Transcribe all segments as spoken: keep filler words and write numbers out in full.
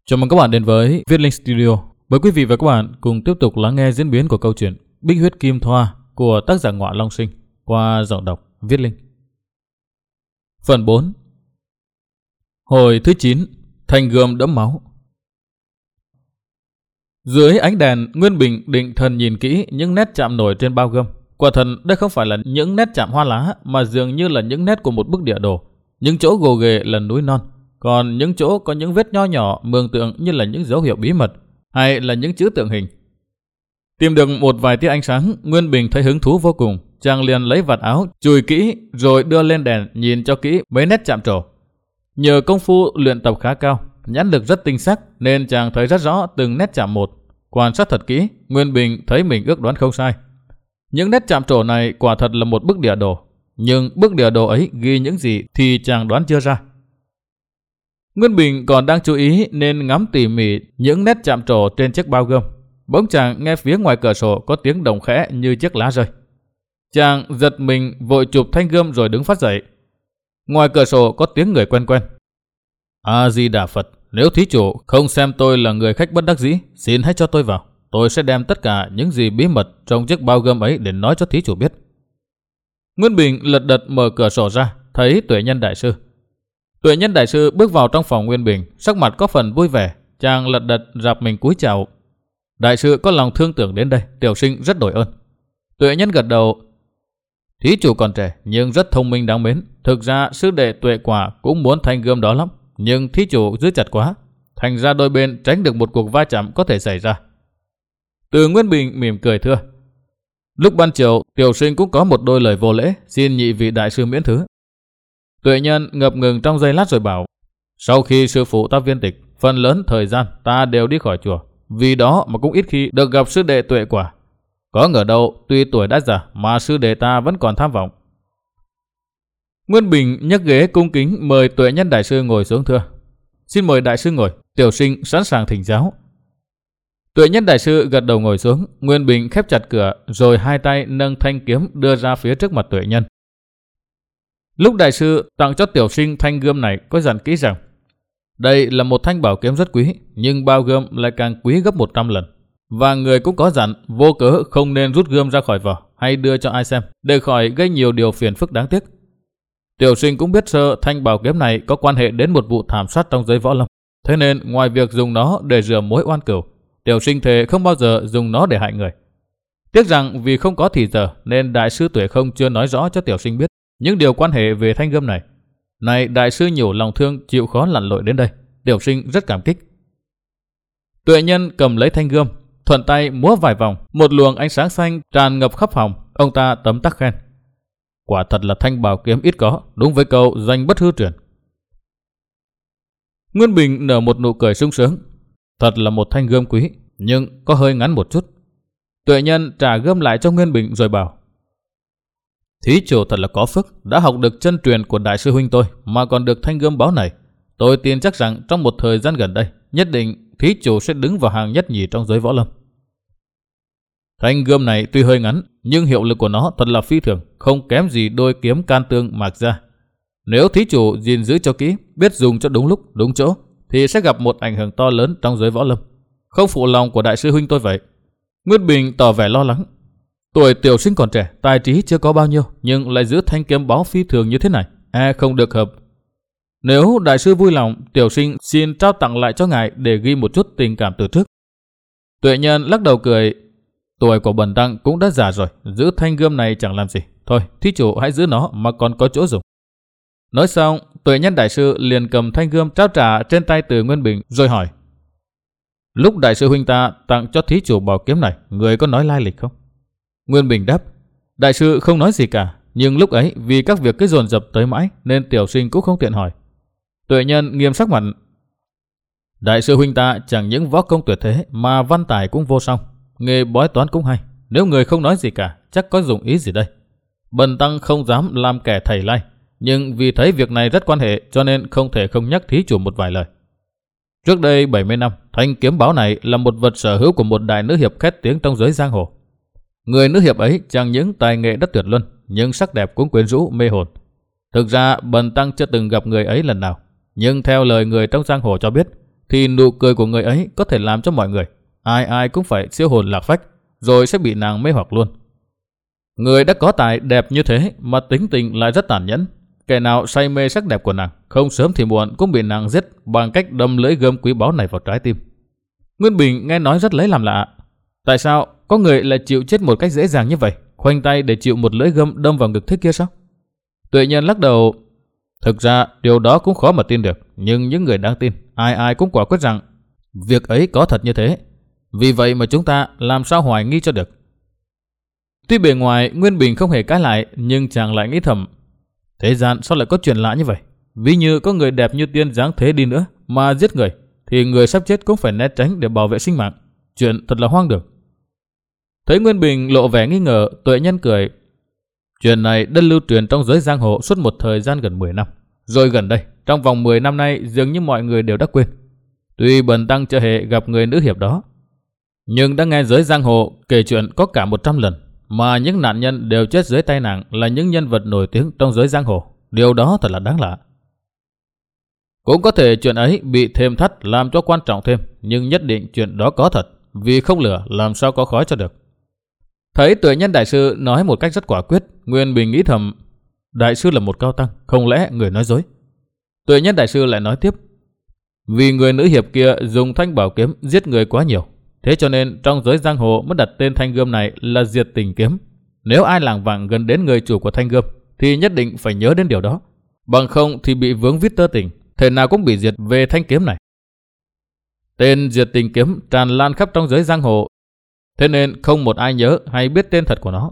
Chào mừng các bạn đến với Viết Linh Studio. Mời quý vị và các bạn cùng tiếp tục lắng nghe diễn biến của câu chuyện Bích Huyết Kim Thoa của tác giả Ngọa Long Sinh qua giọng đọc Viết Linh. Phần bốn. Hồi thứ chín. Thanh gươm đẫm máu. Dưới ánh đèn, Nguyên Bình định thần nhìn kỹ những nét chạm nổi trên bao gươm. Quả thật đây không phải là những nét chạm hoa lá, mà dường như là những nét của một bức địa đồ. Những chỗ gồ ghề là núi non, còn những chỗ có những vết nho nhỏ mường tượng như là những dấu hiệu bí mật, hay là những chữ tượng hình. Tìm được một vài tia ánh sáng, Nguyên Bình thấy hứng thú vô cùng. Chàng liền lấy vạt áo chùi kỹ rồi đưa lên đèn nhìn cho kỹ mấy nét chạm trổ. Nhờ công phu luyện tập khá cao, nhãn lực rất tinh sắc nên chàng thấy rất rõ từng nét chạm một. Quan sát thật kỹ, Nguyên Bình thấy mình ước đoán không sai. Những nét chạm trổ này quả thật là một bức địa đồ, nhưng bức địa đồ ấy ghi những gì thì chàng đoán chưa ra. Nguyên Bình còn đang chú ý nên ngắm tỉ mỉ những nét chạm trổ trên chiếc bao gươm. Bỗng chàng nghe phía ngoài cửa sổ có tiếng động khẽ như chiếc lá rơi. Chàng giật mình vội chụp thanh gươm rồi đứng phát dậy. Ngoài cửa sổ có tiếng người quen quen. A Di Đà Phật, nếu thí chủ không xem tôi là người khách bất đắc dĩ, xin hãy cho tôi vào. Tôi sẽ đem tất cả những gì bí mật trong chiếc bao gươm ấy để nói cho thí chủ biết. Nguyên Bình lật đật mở cửa sổ ra, thấy Tuệ Nhân Đại Sư. Tuệ Nhân Đại Sư bước vào trong phòng Nguyên Bình, sắc mặt có phần vui vẻ. Chàng lật đật rạp mình cúi chào. Đại sư có lòng thương tưởng đến đây, tiểu sinh rất đổi ơn. Tuệ Nhân gật đầu. Thí chủ còn trẻ nhưng rất thông minh đáng mến. Thực ra sư đệ Tuệ Quả cũng muốn thanh gươm đó lắm, nhưng thí chủ giữ chặt quá, thành ra đôi bên tránh được một cuộc va chạm có thể xảy ra. Từ Nguyên Bình mỉm cười thưa. Lúc ban chiều, tiểu sinh cũng có một đôi lời vô lễ, xin nhị vị đại sư miễn thứ. Tuệ Nhân ngập ngừng trong giây lát rồi bảo. Sau khi sư phụ ta viên tịch, phần lớn thời gian ta đều đi khỏi chùa, vì đó mà cũng ít khi được gặp sư đệ Tuệ Quả. Có ngờ đâu tuy tuổi đã già mà sư đệ ta vẫn còn tham vọng. Nguyên Bình nhấc ghế cung kính mời Tuệ Nhân Đại Sư ngồi xuống thưa. Xin mời đại sư ngồi, tiểu sinh sẵn sàng thỉnh giáo. Tuệ Nhân Đại Sư gật đầu ngồi xuống. Nguyên Bình khép chặt cửa rồi hai tay nâng thanh kiếm đưa ra phía trước mặt Tuệ Nhân. Lúc đại sư tặng cho tiểu sinh thanh gươm này có dặn kỹ rằng đây là một thanh bảo kiếm rất quý, nhưng bao gươm lại càng quý gấp một trăm lần. Và người cũng có dặn vô cớ không nên rút gươm ra khỏi vỏ hay đưa cho ai xem, để khỏi gây nhiều điều phiền phức đáng tiếc. Tiểu sinh cũng biết sơ thanh bảo kiếm này có quan hệ đến một vụ thảm sát trong giới võ lâm. Thế nên ngoài việc dùng nó để rửa mối oan cừu, tiểu sinh thề không bao giờ dùng nó để hại người. Tiếc rằng vì không có thì giờ nên đại sư Tuệ Không chưa nói rõ cho tiểu sinh biết những điều quan hệ về thanh gươm này. Này đại sư nhủ lòng thương chịu khó lặn lội đến đây, tiểu sinh rất cảm kích. Tuệ Nhân cầm lấy thanh gươm, thuận tay múa vài vòng, một luồng ánh sáng xanh tràn ngập khắp phòng. Ông ta tấm tắc khen. Quả thật là thanh bảo kiếm ít có, đúng với câu danh bất hư truyền. Nguyên Bình nở một nụ cười sung sướng. Thật là một thanh gươm quý, nhưng có hơi ngắn một chút. Tuệ Nhân trả gươm lại cho Nguyên Bình rồi bảo. Thí chủ thật là có phước, đã học được chân truyền của đại sư huynh tôi mà còn được thanh gươm báo này. Tôi tin chắc rằng trong một thời gian gần đây, nhất định thí chủ sẽ đứng vào hàng nhất nhì trong giới võ lâm. Thanh gươm này tuy hơi ngắn, nhưng hiệu lực của nó thật là phi thường, không kém gì đôi kiếm can tương Mạc Gia. Nếu thí chủ gìn giữ cho kỹ, biết dùng cho đúng lúc, đúng chỗ, thì sẽ gặp một ảnh hưởng to lớn trong giới võ lâm. Không phụ lòng của đại sư huynh tôi vậy. Nguyên Bình tỏ vẻ lo lắng. Tuổi tiểu sinh còn trẻ, tài trí chưa có bao nhiêu, nhưng lại giữ thanh kiếm báo phi thường như thế này, e không được hợp. Nếu đại sư vui lòng, tiểu sinh xin trao tặng lại cho ngài để ghi một chút tình cảm từ trước. Tuệ Nhân lắc đầu cười. Tuổi của bần tăng cũng đã già rồi, giữ thanh gươm này chẳng làm gì. Thôi, thí chủ hãy giữ nó mà còn có chỗ dùng. Nói xong, Tuệ Nhân Đại Sư liền cầm thanh gươm trao trả trên tay từ Nguyên Bình rồi hỏi. Lúc đại sư huynh ta tặng cho thí chủ bảo kiếm này, người có nói lai lịch không? Nguyên Bình đáp. Đại sư không nói gì cả, nhưng lúc ấy vì các việc cứ dồn dập tới mãi nên tiểu sinh cũng không tiện hỏi. Tuệ Nhân nghiêm sắc mặt. Đại sư huynh ta chẳng những võ công tuyệt thế mà văn tài cũng vô song, nghề bói toán cũng hay. Nếu người không nói gì cả, chắc có dụng ý gì đây? Bần tăng không dám làm kẻ thầy lai, nhưng vì thấy việc này rất quan hệ cho nên không thể không nhắc thí chủ một vài lời. Trước đây bảy mươi năm, thanh kiếm báo này là một vật sở hữu của một đại nữ hiệp khét tiếng trong giới giang hồ. Người nữ hiệp ấy chẳng những tài nghệ đất tuyệt luân, nhưng sắc đẹp cũng quyến rũ mê hồn. Thực ra bần tăng chưa từng gặp người ấy lần nào, nhưng theo lời người trong giang hồ cho biết, thì nụ cười của người ấy có thể làm cho mọi người, ai ai cũng phải siêu hồn lạc phách, rồi sẽ bị nàng mê hoặc luôn. Người đã có tài đẹp như thế mà tính tình lại rất tàn nhẫn. Kẻ nào say mê sắc đẹp của nàng, không sớm thì muộn cũng bị nàng giết bằng cách đâm lưỡi gươm quý báu này vào trái tim. Nguyên Bình nghe nói rất lấy làm lạ. Tại sao có người lại chịu chết một cách dễ dàng như vậy, khoanh tay để chịu một lưỡi gươm đâm vào ngực thế kia sao? Tuệ Nhân lắc đầu. Thực ra điều đó cũng khó mà tin được, nhưng những người đáng tin, ai ai cũng quả quyết rằng việc ấy có thật như thế. Vì vậy mà chúng ta làm sao hoài nghi cho được. Tuy bề ngoài Nguyên Bình không hề cãi lại, nhưng chàng lại nghĩ thầm, thế gian sao lại có chuyện lạ như vậy? Ví như có người đẹp như tiên dáng thế đi nữa mà giết người, thì người sắp chết cũng phải né tránh để bảo vệ sinh mạng. Chuyện thật là hoang đường. Thấy Nguyên Bình lộ vẻ nghi ngờ, Tuệ Nhân cười. Chuyện này đã lưu truyền trong giới giang hồ suốt một thời gian gần mười năm. Rồi gần đây, trong vòng mười năm nay dường như mọi người đều đã quên. Tuy bần tăng chưa hề gặp người nữ hiệp đó, nhưng đã nghe giới giang hồ kể chuyện có cả một trăm lần, mà những nạn nhân đều chết dưới tay nàng là những nhân vật nổi tiếng trong giới giang hồ. Điều đó thật là đáng lạ. Cũng có thể chuyện ấy bị thêm thắt làm cho quan trọng thêm, nhưng nhất định chuyện đó có thật, vì không lửa làm sao có khói cho được. Thấy Tuệ Nhân đại sư nói một cách rất quả quyết, Nguyên Bình nghĩ thầm, đại sư là một cao tăng, không lẽ người nói dối? Tuệ Nhân đại sư lại nói tiếp, vì người nữ hiệp kia dùng thanh bảo kiếm giết người quá nhiều, thế cho nên trong giới giang hồ mới đặt tên thanh gươm này là Diệt Tình Kiếm. Nếu ai lảng vảng gần đến người chủ của thanh gươm thì nhất định phải nhớ đến điều đó, bằng không thì bị vướng vít tơ tình, thể nào cũng bị diệt về thanh kiếm này. Tên Diệt Tình Kiếm tràn lan khắp trong giới giang hồ, thế nên không một ai nhớ hay biết tên thật của nó.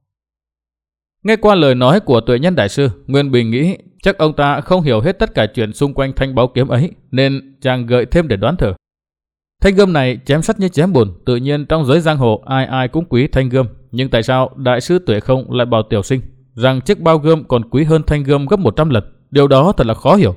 Nghe qua lời nói của Tuệ Nhân đại sư, Nguyên Bình nghĩ chắc ông ta không hiểu hết tất cả chuyện xung quanh thanh báo kiếm ấy, nên chàng gợi thêm để đoán thử. Thanh gươm này chém sắt như chém bùn, tự nhiên trong giới giang hồ ai ai cũng quý thanh gươm, nhưng tại sao đại sư Tuệ Không lại bảo tiểu sinh rằng chiếc bao gươm còn quý hơn thanh gươm gấp một trăm lần? Điều đó thật là khó hiểu.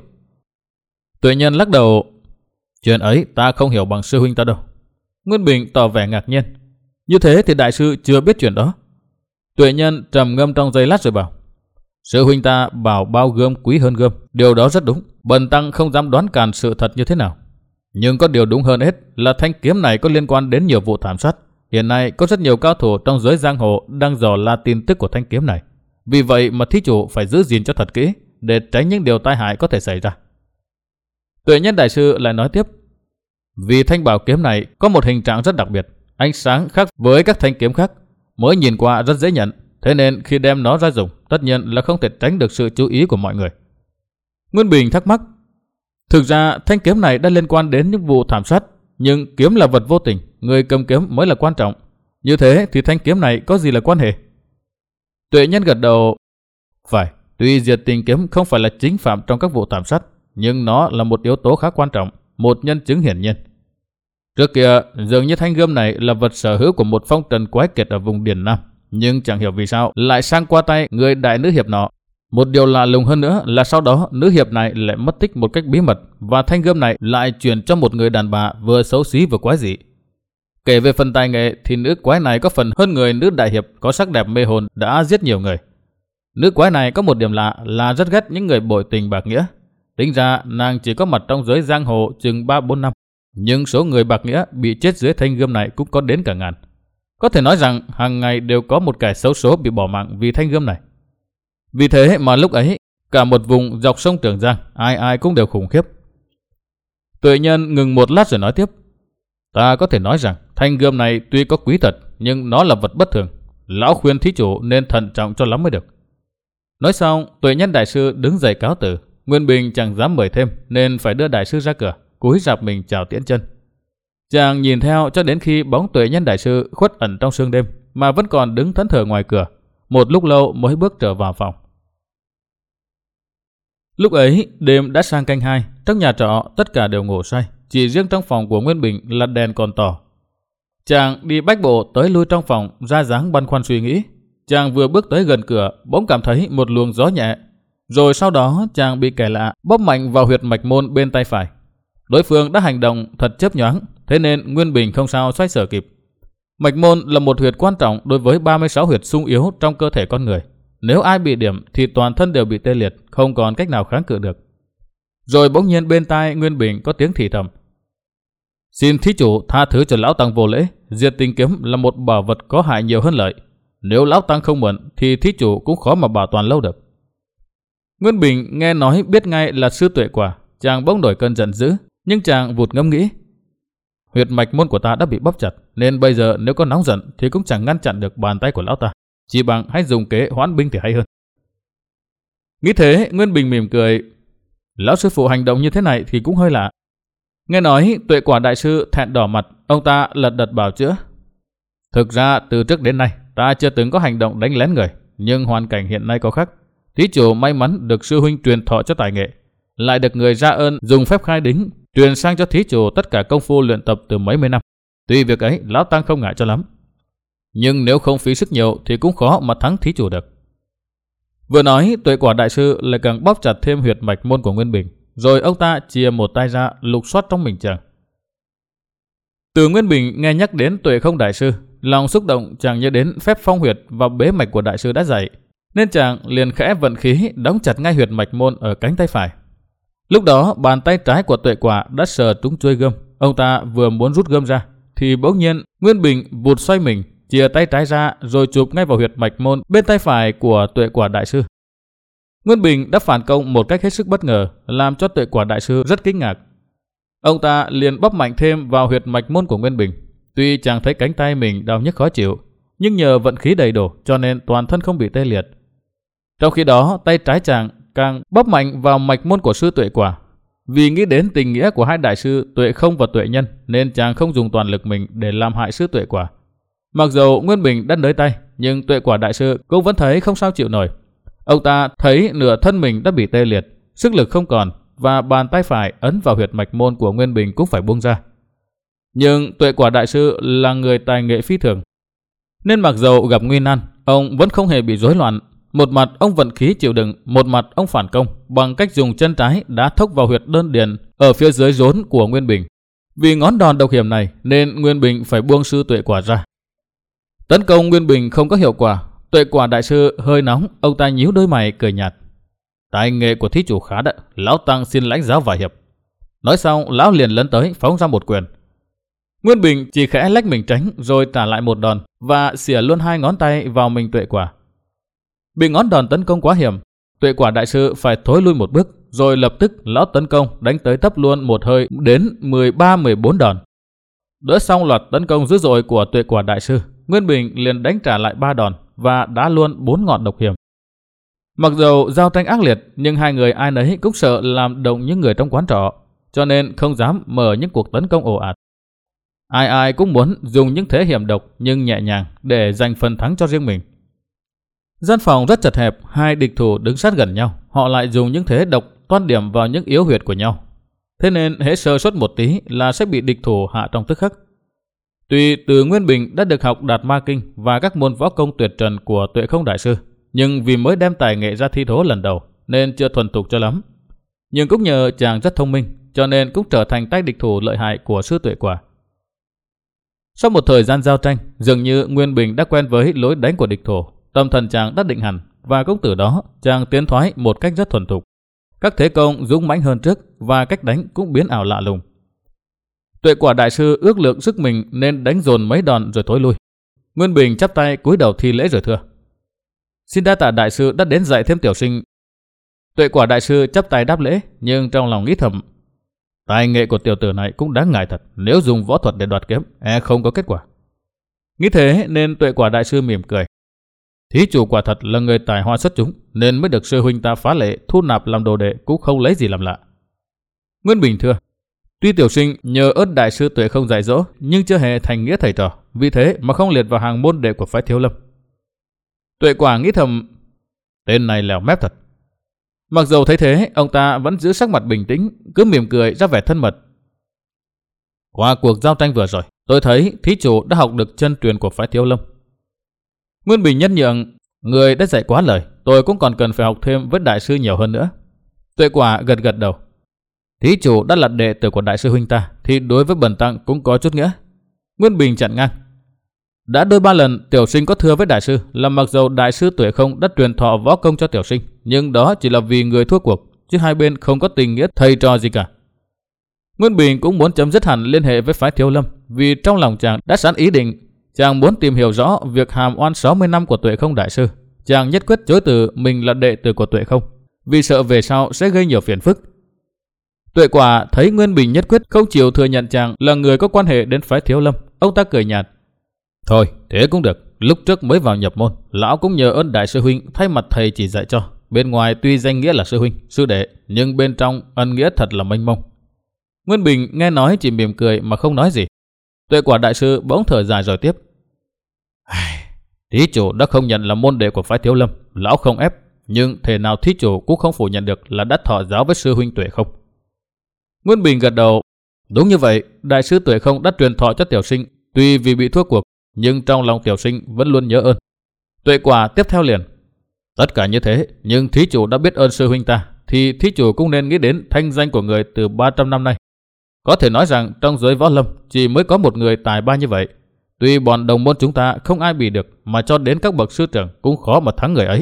Tuệ Nhân lắc đầu, chuyện ấy ta không hiểu bằng sư huynh ta đâu. Nguyên Bình tỏ vẻ ngạc nhiên, như thế thì đại sư chưa biết chuyện đó. Tuệ Nhân trầm ngâm trong giây lát rồi bảo, sư huynh ta bảo bao gươm quý hơn gươm, điều đó rất đúng, bần tăng không dám đoán càn sự thật như thế nào. Nhưng có điều đúng hơn hết là thanh kiếm này có liên quan đến nhiều vụ thảm sát. Hiện nay có rất nhiều cao thủ trong giới giang hồ đang dò la tin tức của thanh kiếm này. Vì vậy mà thí chủ phải giữ gìn cho thật kỹ, để tránh những điều tai hại có thể xảy ra. Tuệ Nhân đại sư lại nói tiếp, vì thanh bảo kiếm này có một hình trạng rất đặc biệt, ánh sáng khác với các thanh kiếm khác, mới nhìn qua rất dễ nhận, thế nên khi đem nó ra dùng, tất nhiên là không thể tránh được sự chú ý của mọi người. Nguyên Bình thắc mắc, thực ra thanh kiếm này đã liên quan đến những vụ thảm sát, nhưng kiếm là vật vô tình, người cầm kiếm mới là quan trọng. Như thế thì thanh kiếm này có gì là quan hệ? Tuệ Nhân gật đầu, phải, tuy Diệt Tình Kiếm không phải là chính phạm trong các vụ thảm sát, nhưng nó là một yếu tố khá quan trọng, một nhân chứng hiển nhiên. Trước kia, dường như thanh gươm này là vật sở hữu của một phong trần quái kiệt ở vùng Điền Nam, nhưng chẳng hiểu vì sao lại sang qua tay người đại nữ hiệp nọ. Một điều lạ lùng hơn nữa là sau đó nữ hiệp này lại mất tích một cách bí mật, và thanh gươm này lại chuyển cho một người đàn bà vừa xấu xí vừa quái dị. Kể về phần tài nghệ thì nữ quái này có phần hơn người nữ đại hiệp có sắc đẹp mê hồn đã giết nhiều người. Nữ quái này có một điểm lạ là rất ghét những người bội tình bạc nghĩa. Tính ra nàng chỉ có mặt trong giới giang hồ chừng ba bốn năm, nhưng số người bạc nghĩa bị chết dưới thanh gươm này cũng có đến cả ngàn. Có thể nói rằng hàng ngày đều có một kẻ xấu số bị bỏ mạng vì thanh gươm này. Vì thế mà lúc ấy, cả một vùng dọc sông Trường Giang, ai ai cũng đều khủng khiếp. Tuệ Nhân ngừng một lát rồi nói tiếp, ta có thể nói rằng thanh gươm này tuy có quý thật, nhưng nó là vật bất thường. Lão khuyên thí chủ nên thận trọng cho lắm mới được. Nói xong, Tuệ Nhân đại sư đứng dậy cáo từ. Nguyên Bình chẳng dám mời thêm, nên phải đưa đại sư ra cửa, cúi rạp mình chào tiễn chân. Chàng nhìn theo cho đến khi bóng Tuệ Nhân đại sư khuất ẩn trong sương đêm, mà vẫn còn đứng thẫn thờ ngoài cửa. Một lúc lâu mới bước trở vào phòng. Lúc ấy đêm đã sang canh hai, trong nhà trọ tất cả đều ngủ say, chỉ riêng trong phòng của Nguyên Bình là đèn còn tỏ. Chàng đi bách bộ tới lui trong phòng, ra dáng băn khoăn suy nghĩ. Chàng vừa bước tới gần cửa, bỗng cảm thấy một luồng gió nhẹ, rồi sau đó chàng bị kẻ lạ bóp mạnh vào huyệt mạch môn bên tay phải. Đối phương đã hành động thật chớp nhoáng, thế nên Nguyên Bình không sao xoay sở kịp. Mạch môn là một huyệt quan trọng đối với ba mươi sáu huyệt sung yếu trong cơ thể con người. Nếu ai bị điểm thì toàn thân đều bị tê liệt, không còn cách nào kháng cự được. Rồi bỗng nhiên bên tai Nguyên Bình có tiếng thì thầm. Xin thí chủ tha thứ cho lão tăng vô lễ. Diệt tình kiếm là một bảo vật có hại nhiều hơn lợi. Nếu lão tăng không mượn thì thí chủ cũng khó mà bảo toàn lâu được. Nguyên Bình nghe nói biết ngay là sư Tuệ Quả, chàng bỗng nổi cơn giận dữ, nhưng chàng vụt ngẫm nghĩ. Huyệt mạch môn của ta đã bị bóp chặt, nên bây giờ nếu có nóng giận thì cũng chẳng ngăn chặn được bàn tay của lão ta. Chỉ bằng hãy dùng kế hoãn binh thì hay hơn. Nghĩ thế, Nguyên Bình mỉm cười. Lão sư phụ hành động như thế này thì cũng hơi lạ. Nghe nói Tuệ Quả đại sư thẹn đỏ mặt, ông ta lật đật bảo chữa. Thực ra từ trước đến nay ta chưa từng có hành động đánh lén người, nhưng hoàn cảnh hiện nay có khác. Thí chủ may mắn được sư huynh truyền thọ cho tài nghệ, lại được người ra ơn dùng phép khai đính truyền sang cho thí chủ tất cả công phu luyện tập từ mấy mươi năm. Tuy việc ấy lão tăng không ngại cho lắm, nhưng nếu không phí sức nhiều thì cũng khó mà thắng thí chủ được. Vừa nói, Tuệ Quả đại sư lại càng bóp chặt thêm huyệt mạch môn của Nguyên Bình, rồi ông ta chìa một tay ra lục soát trong mình chàng. Từ Nguyên Bình nghe nhắc đến Tuệ Không đại sư, lòng xúc động chàng nhớ đến phép phong huyệt và bế mạch của đại sư đã dạy, nên chàng liền khẽ vận khí đóng chặt ngay huyệt mạch môn ở cánh tay phải. Lúc đó bàn tay trái của Tuệ Quả đã sờ trúng chuôi gươm, ông ta vừa muốn rút gươm ra thì bỗng nhiên Nguyên Bình vụt xoay mình, chìa tay trái ra rồi chụp ngay vào huyệt mạch môn bên tay phải của Tuệ Quả đại sư. Nguyên Bình đã phản công một cách hết sức bất ngờ, làm cho Tuệ Quả đại sư rất kinh ngạc. Ông ta liền bóp mạnh thêm vào huyệt mạch môn của Nguyên Bình. Tuy chàng thấy cánh tay mình đau nhức khó chịu, nhưng nhờ vận khí đầy đủ cho nên toàn thân không bị tê liệt. Trong khi đó, tay trái chàng càng bóp mạnh vào mạch môn của sư Tuệ Quả. Vì nghĩ đến tình nghĩa của hai đại sư Tuệ Không và Tuệ Nhân, nên chàng không dùng toàn lực mình để làm hại sư Tuệ Quả. Mặc dù Nguyên Bình đã nới tay, nhưng Tuệ Quả đại sư cũng vẫn thấy không sao chịu nổi. Ông ta thấy nửa thân mình đã bị tê liệt, sức lực không còn, và bàn tay phải ấn vào huyệt mạch môn của Nguyên Bình cũng phải buông ra. Nhưng Tuệ Quả đại sư là người tài nghệ phi thường, nên mặc dầu gặp nguy nan, ông vẫn không hề bị rối loạn. Một mặt ông vận khí chịu đựng, một mặt ông phản công bằng cách dùng chân trái đá thốc vào huyệt đơn điền ở phía dưới rốn của Nguyên Bình. Vì ngón đòn độc hiểm này nên Nguyên Bình phải buông sư Tuệ Quả ra. Tấn công Nguyên Bình không có hiệu quả, Tuệ Quả đại sư hơi nóng, ông ta nhíu đôi mày cười nhạt. Tài nghệ của thí chủ khá đậm, lão tăng xin lãnh giáo vài hiệp. Nói xong, lão liền lấn tới phóng ra một quyền. Nguyên Bình chỉ khẽ lách mình tránh rồi trả lại một đòn và xỉa luôn hai ngón tay vào mình Tuệ Quả. Bị ngón đòn tấn công quá hiểm, Tuệ Quả đại sư phải thối lui một bước, rồi lập tức lão tấn công đánh tới tấp luôn một hơi đến mười ba mười bốn đòn. Đỡ xong loạt tấn công dữ dội của Tuệ Quả đại sư, Nguyên Bình liền đánh trả lại ba đòn và đá luôn bốn ngọn độc hiểm. Mặc dù giao tranh ác liệt, nhưng hai người ai nấy cũng sợ làm động những người trong quán trọ, cho nên không dám mở những cuộc tấn công ồ ạt. Ai ai cũng muốn dùng những thế hiểm độc nhưng nhẹ nhàng để giành phần thắng cho riêng mình. Gian phòng rất chật hẹp, hai địch thủ đứng sát gần nhau, họ lại dùng những thế độc toan điểm vào những yếu huyệt của nhau. Thế nên hễ sơ suất một tí là sẽ bị địch thủ hạ trong tức khắc. Tuy từ Nguyên Bình đã được học Đạt Ma Kinh và các môn võ công tuyệt trần của Tuệ Không đại sư, nhưng vì mới đem tài nghệ ra thi thố lần đầu nên chưa thuần thục cho lắm. Nhưng cũng nhờ chàng rất thông minh, cho nên cũng trở thành tay địch thủ lợi hại của sư Tuệ Quả. Sau một thời gian giao tranh, dường như Nguyên Bình đã quen với lối đánh của địch thủ, tâm thần chàng đã định hẳn và cũng từ đó chàng tiến thoái một cách rất thuần thục. Các thế công dũng mãnh hơn trước và cách đánh cũng biến ảo lạ lùng. Tuệ Quả đại sư ước lượng sức mình nên đánh dồn mấy đòn rồi thối lui. Nguyên Bình chắp tay cúi đầu thi lễ rồi thưa: Xin đa tạ đại sư đã đến dạy thêm tiểu sinh. Tuệ Quả đại sư chắp tay đáp lễ, nhưng trong lòng nghĩ thầm: tài nghệ của tiểu tử này cũng đáng ngại thật, nếu dùng võ thuật để đoạt kiếm, e không có kết quả. Nghĩ thế nên Tuệ Quả đại sư mỉm cười: Thí chủ quả thật là người tài hoa xuất chúng, nên mới được sư huynh ta phá lệ thu nạp làm đồ đệ, cũng không lấy gì làm lạ. Nguyên Bình thưa: Tuy tiểu sinh nhờ ơn đại sư Tuệ Không dạy dỗ, nhưng chưa hề thành nghĩa thầy trò, vì thế mà không liệt vào hàng môn đệ của phái Thiếu Lâm. Tuệ Quả nghĩ thầm: tên này lèo mép thật. Mặc dù thấy thế, ông ta vẫn giữ sắc mặt bình tĩnh, cứ mỉm cười ra vẻ thân mật. Qua cuộc giao tranh vừa rồi, tôi thấy thí chủ đã học được chân truyền của phái Thiếu Lâm. Nguyên Bình nhân nhượng: người đã dạy quá lời, tôi cũng còn cần phải học thêm với đại sư nhiều hơn nữa. Tuệ Quả gật gật đầu: Thí chủ đã là đệ tử của đại sư huynh ta, thì đối với bần tăng cũng có chút nghĩa. Nguyên Bình chặn ngang: Đã đôi ba lần tiểu sinh có thưa với đại sư là mặc dầu đại sư Tuệ Không đã truyền thọ võ công cho tiểu sinh, nhưng đó chỉ là vì người thua cuộc, chứ hai bên không có tình nghĩa thầy trò gì cả. Nguyên Bình cũng muốn chấm dứt hẳn liên hệ với phái Thiếu Lâm, vì trong lòng chàng đã sẵn ý định, chàng muốn tìm hiểu rõ việc hàm oan sáu mươi năm của Tuệ Không đại sư. Chàng nhất quyết chối từ mình là đệ tử của Tuệ Không, vì sợ về sau sẽ gây nhiều phiền phức. Tuệ Quả thấy Nguyên Bình nhất quyết không chịu thừa nhận chàng là người có quan hệ đến phái Thiếu Lâm, ông ta cười nhạt. Thôi, thế cũng được, lúc trước mới vào nhập môn, lão cũng nhờ ơn đại sư huynh thay mặt thầy chỉ dạy cho. Bên ngoài tuy danh nghĩa là sư huynh, sư đệ, nhưng bên trong ân nghĩa thật là mênh mông. Nguyên Bình nghe nói chỉ mỉm cười mà không nói gì. Tuệ Quả đại sư bỗng thở dài rồi tiếp. Thí chủ đã không nhận là môn đệ của phái Thiếu Lâm, lão không ép, nhưng thể nào thí chủ cũng không phủ nhận được là đã thọ giáo với sư huynh Tuệ Không. Nguyên Bình gật đầu. Đúng như vậy, đại sư Tuệ Không đã truyền thọ cho tiểu sinh, tuy vì bị thua cuộc, nhưng trong lòng tiểu sinh vẫn luôn nhớ ơn. Tuệ Quả tiếp theo liền. Tất cả như thế, nhưng thí chủ đã biết ơn sư huynh ta, thì thí chủ cũng nên nghĩ đến thanh danh của người từ ba trăm năm nay. Có thể nói rằng trong giới võ lâm chỉ mới có một người tài ba như vậy. Tuy bọn đồng môn chúng ta không ai bị được, mà cho đến các bậc sư trưởng cũng khó mà thắng người ấy.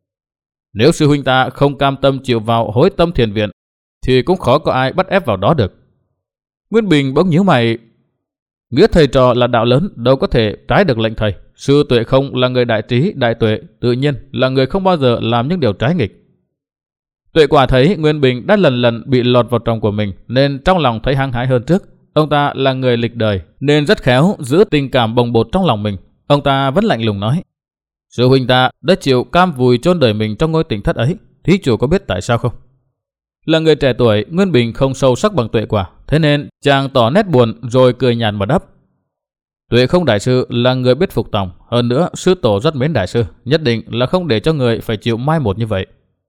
Nếu sư huynh ta không cam tâm chịu vào Hối Tâm Thiền Viện, thì cũng khó có ai bắt ép vào đó được. Nguyên Bình bỗng nhíu mày. Nghĩa thầy trò là đạo lớn, đâu có thể trái được lệnh thầy. Sư Tuệ Không là người đại trí, đại tuệ, tự nhiên là người không bao giờ làm những điều trái nghịch. Tuệ Quả thấy Nguyên Bình đã lần lần bị lọt vào trong của mình, nên trong lòng thấy hăng hái hơn trước. Ông ta là người lịch đời, nên rất khéo giữ tình cảm bồng bột trong lòng mình. Ông ta vẫn lạnh lùng nói. Sư huynh ta đã chịu cam vùi chôn đời mình trong ngôi tỉnh thất ấy, thí chủ có biết tại sao không? Là người trẻ tuổi, Nguyên Bình không sâu sắc bằng Tuệ Quả, thế nên chàng tỏ nét buồn rồi cười nhạt mà đáp. Tuệ Không đại sư là người biết phục tòng, hơn nữa sư tổ rất mến đại sư, nhất định là không để cho người phải chịu mai một như vậy.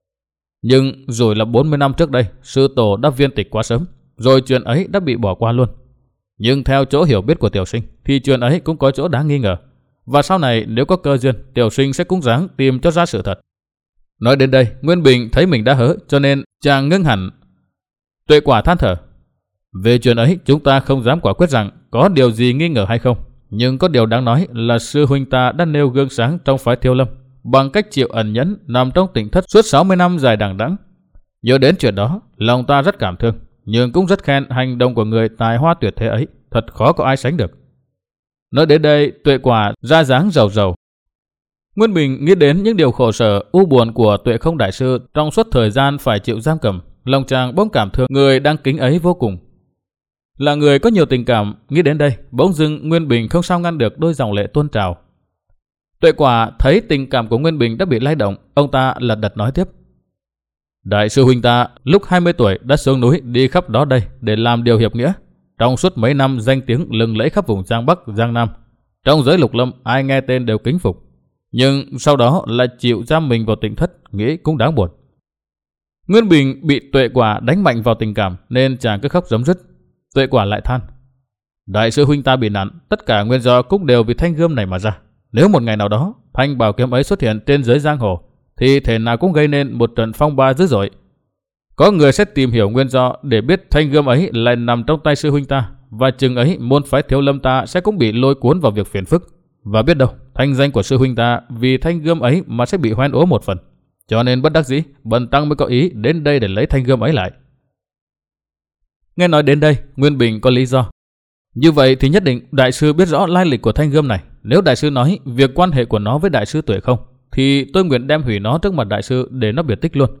Nhưng rồi là bốn mươi năm trước đây, sư tổ đã viên tịch quá sớm, rồi chuyện ấy đã bị bỏ qua luôn. Nhưng theo chỗ hiểu biết của tiểu sinh, thì chuyện ấy cũng có chỗ đáng nghi ngờ. Và sau này nếu có cơ duyên, tiểu sinh sẽ cũng ráng tìm cho ra sự thật. Nói đến đây, Nguyên Bình thấy mình đã hớ, cho nên chàng ngưng hẳn. Tuệ Quả than thở. Về chuyện ấy, chúng ta không dám quả quyết rằng có điều gì nghi ngờ hay không. Nhưng có điều đáng nói là sư huynh ta đã nêu gương sáng trong phái Thiếu Lâm, bằng cách chịu ẩn nhẫn nằm trong tỉnh thất suốt sáu mươi năm dài đằng đẵng. Nhớ đến chuyện đó, lòng ta rất cảm thương, nhưng cũng rất khen hành động của người tài hoa tuyệt thế ấy, thật khó có ai sánh được. Nói đến đây, Tuệ Quả ra dáng rầu rầu. Nguyên Bình nghĩ đến những điều khổ sở, u buồn của Tuệ Không đại sư trong suốt thời gian phải chịu giam cầm, lòng chàng bỗng cảm thương người đang kính ấy vô cùng. Là người có nhiều tình cảm, nghĩ đến đây, bỗng dưng Nguyên Bình không sao ngăn được đôi dòng lệ tuôn trào. Tuệ Quả thấy tình cảm của Nguyên Bình đã bị lay động, ông ta lật đật nói tiếp. Đại sư huynh ta lúc hai mươi tuổi đã xuống núi đi khắp đó đây để làm điều hiệp nghĩa. Trong suốt mấy năm danh tiếng lừng lẫy khắp vùng Giang Bắc, Giang Nam. Trong giới lục lâm ai nghe tên đều kính phục. Nhưng sau đó lại chịu giam mình vào tỉnh thất, nghĩ cũng đáng buồn. Nguyên Bình bị Tuệ Quả đánh mạnh vào tình cảm nên chàng cứ khóc rấm rứt. Tuệ Quả lại than. Đại sư huynh ta bị nạn, tất cả nguyên do cũng đều vì thanh gươm này mà ra. Nếu một ngày nào đó thanh bảo kiếm ấy xuất hiện trên giới giang hồ, thì thể nào cũng gây nên một trận phong ba dữ dội. Có người sẽ tìm hiểu nguyên do để biết thanh gươm ấy lại nằm trong tay sư huynh ta, và chừng ấy môn phái Thiếu Lâm ta sẽ cũng bị lôi cuốn vào việc phiền phức. Và biết đâu, thanh danh của sư huynh ta vì thanh gươm ấy mà sẽ bị hoen ố một phần. Cho nên bất đắc dĩ, bần tăng mới có ý đến đây để lấy thanh gươm ấy lại. Nghe nói đến đây, Nguyên Bình có lý do. Như vậy thì nhất định đại sư biết rõ lai lịch của thanh gươm này. Nếu đại sư nói việc quan hệ của nó với đại sư Tuệ Không, thì tôi nguyện đem hủy nó trước mặt đại sư để nó biệt tích luôn.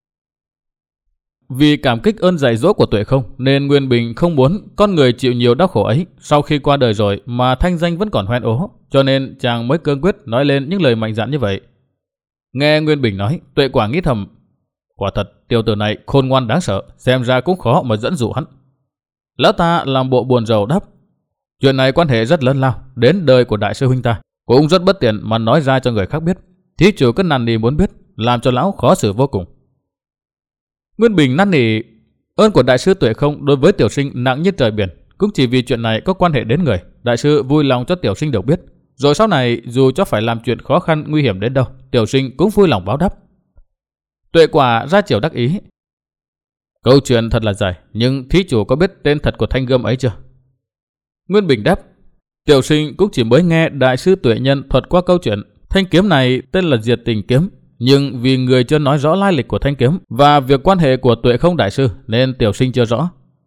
Vì cảm kích ơn dạy dỗ của Tuệ Không nên Nguyên Bình không muốn con người chịu nhiều đau khổ ấy sau khi qua đời rồi mà thanh danh vẫn còn hoen ố, cho nên chàng mới cương quyết nói lên những lời mạnh dạn như vậy. Nghe Nguyên Bình nói, Tuệ Quả nghĩ thầm, quả thật tiểu tử này khôn ngoan đáng sợ, xem ra cũng khó mà dẫn dụ hắn. Lão ta làm bộ buồn rầu đáp, chuyện này quan hệ rất lớn lao đến đời của đại sư huynh ta, cũng rất bất tiện mà nói ra cho người khác biết. Thí chủ cứ năn nỉ muốn biết, làm cho lão khó xử vô cùng. Nguyên Bình năn nỉ, ơn của đại sư Tuệ Không đối với tiểu sinh nặng như trời biển, cũng chỉ vì chuyện này có quan hệ đến người, đại sư vui lòng cho tiểu sinh được biết. Rồi sau này dù cho phải làm chuyện khó khăn nguy hiểm đến đâu, tiểu sinh cũng vui lòng báo đáp. Tuệ Quả ra chiều đắc ý. Câu chuyện thật là dài, nhưng thí chủ có biết tên thật của thanh gươm ấy chưa? Nguyên Bình đáp, tiểu sinh cũng chỉ mới nghe đại sư Tuệ Nhân thuật qua câu chuyện. Thanh kiếm này tên là Diệt Tình Kiếm, nhưng vì người chưa nói rõ lai lịch của thanh kiếm và việc quan hệ của Tuệ Không đại sư nên tiểu sinh chưa rõ.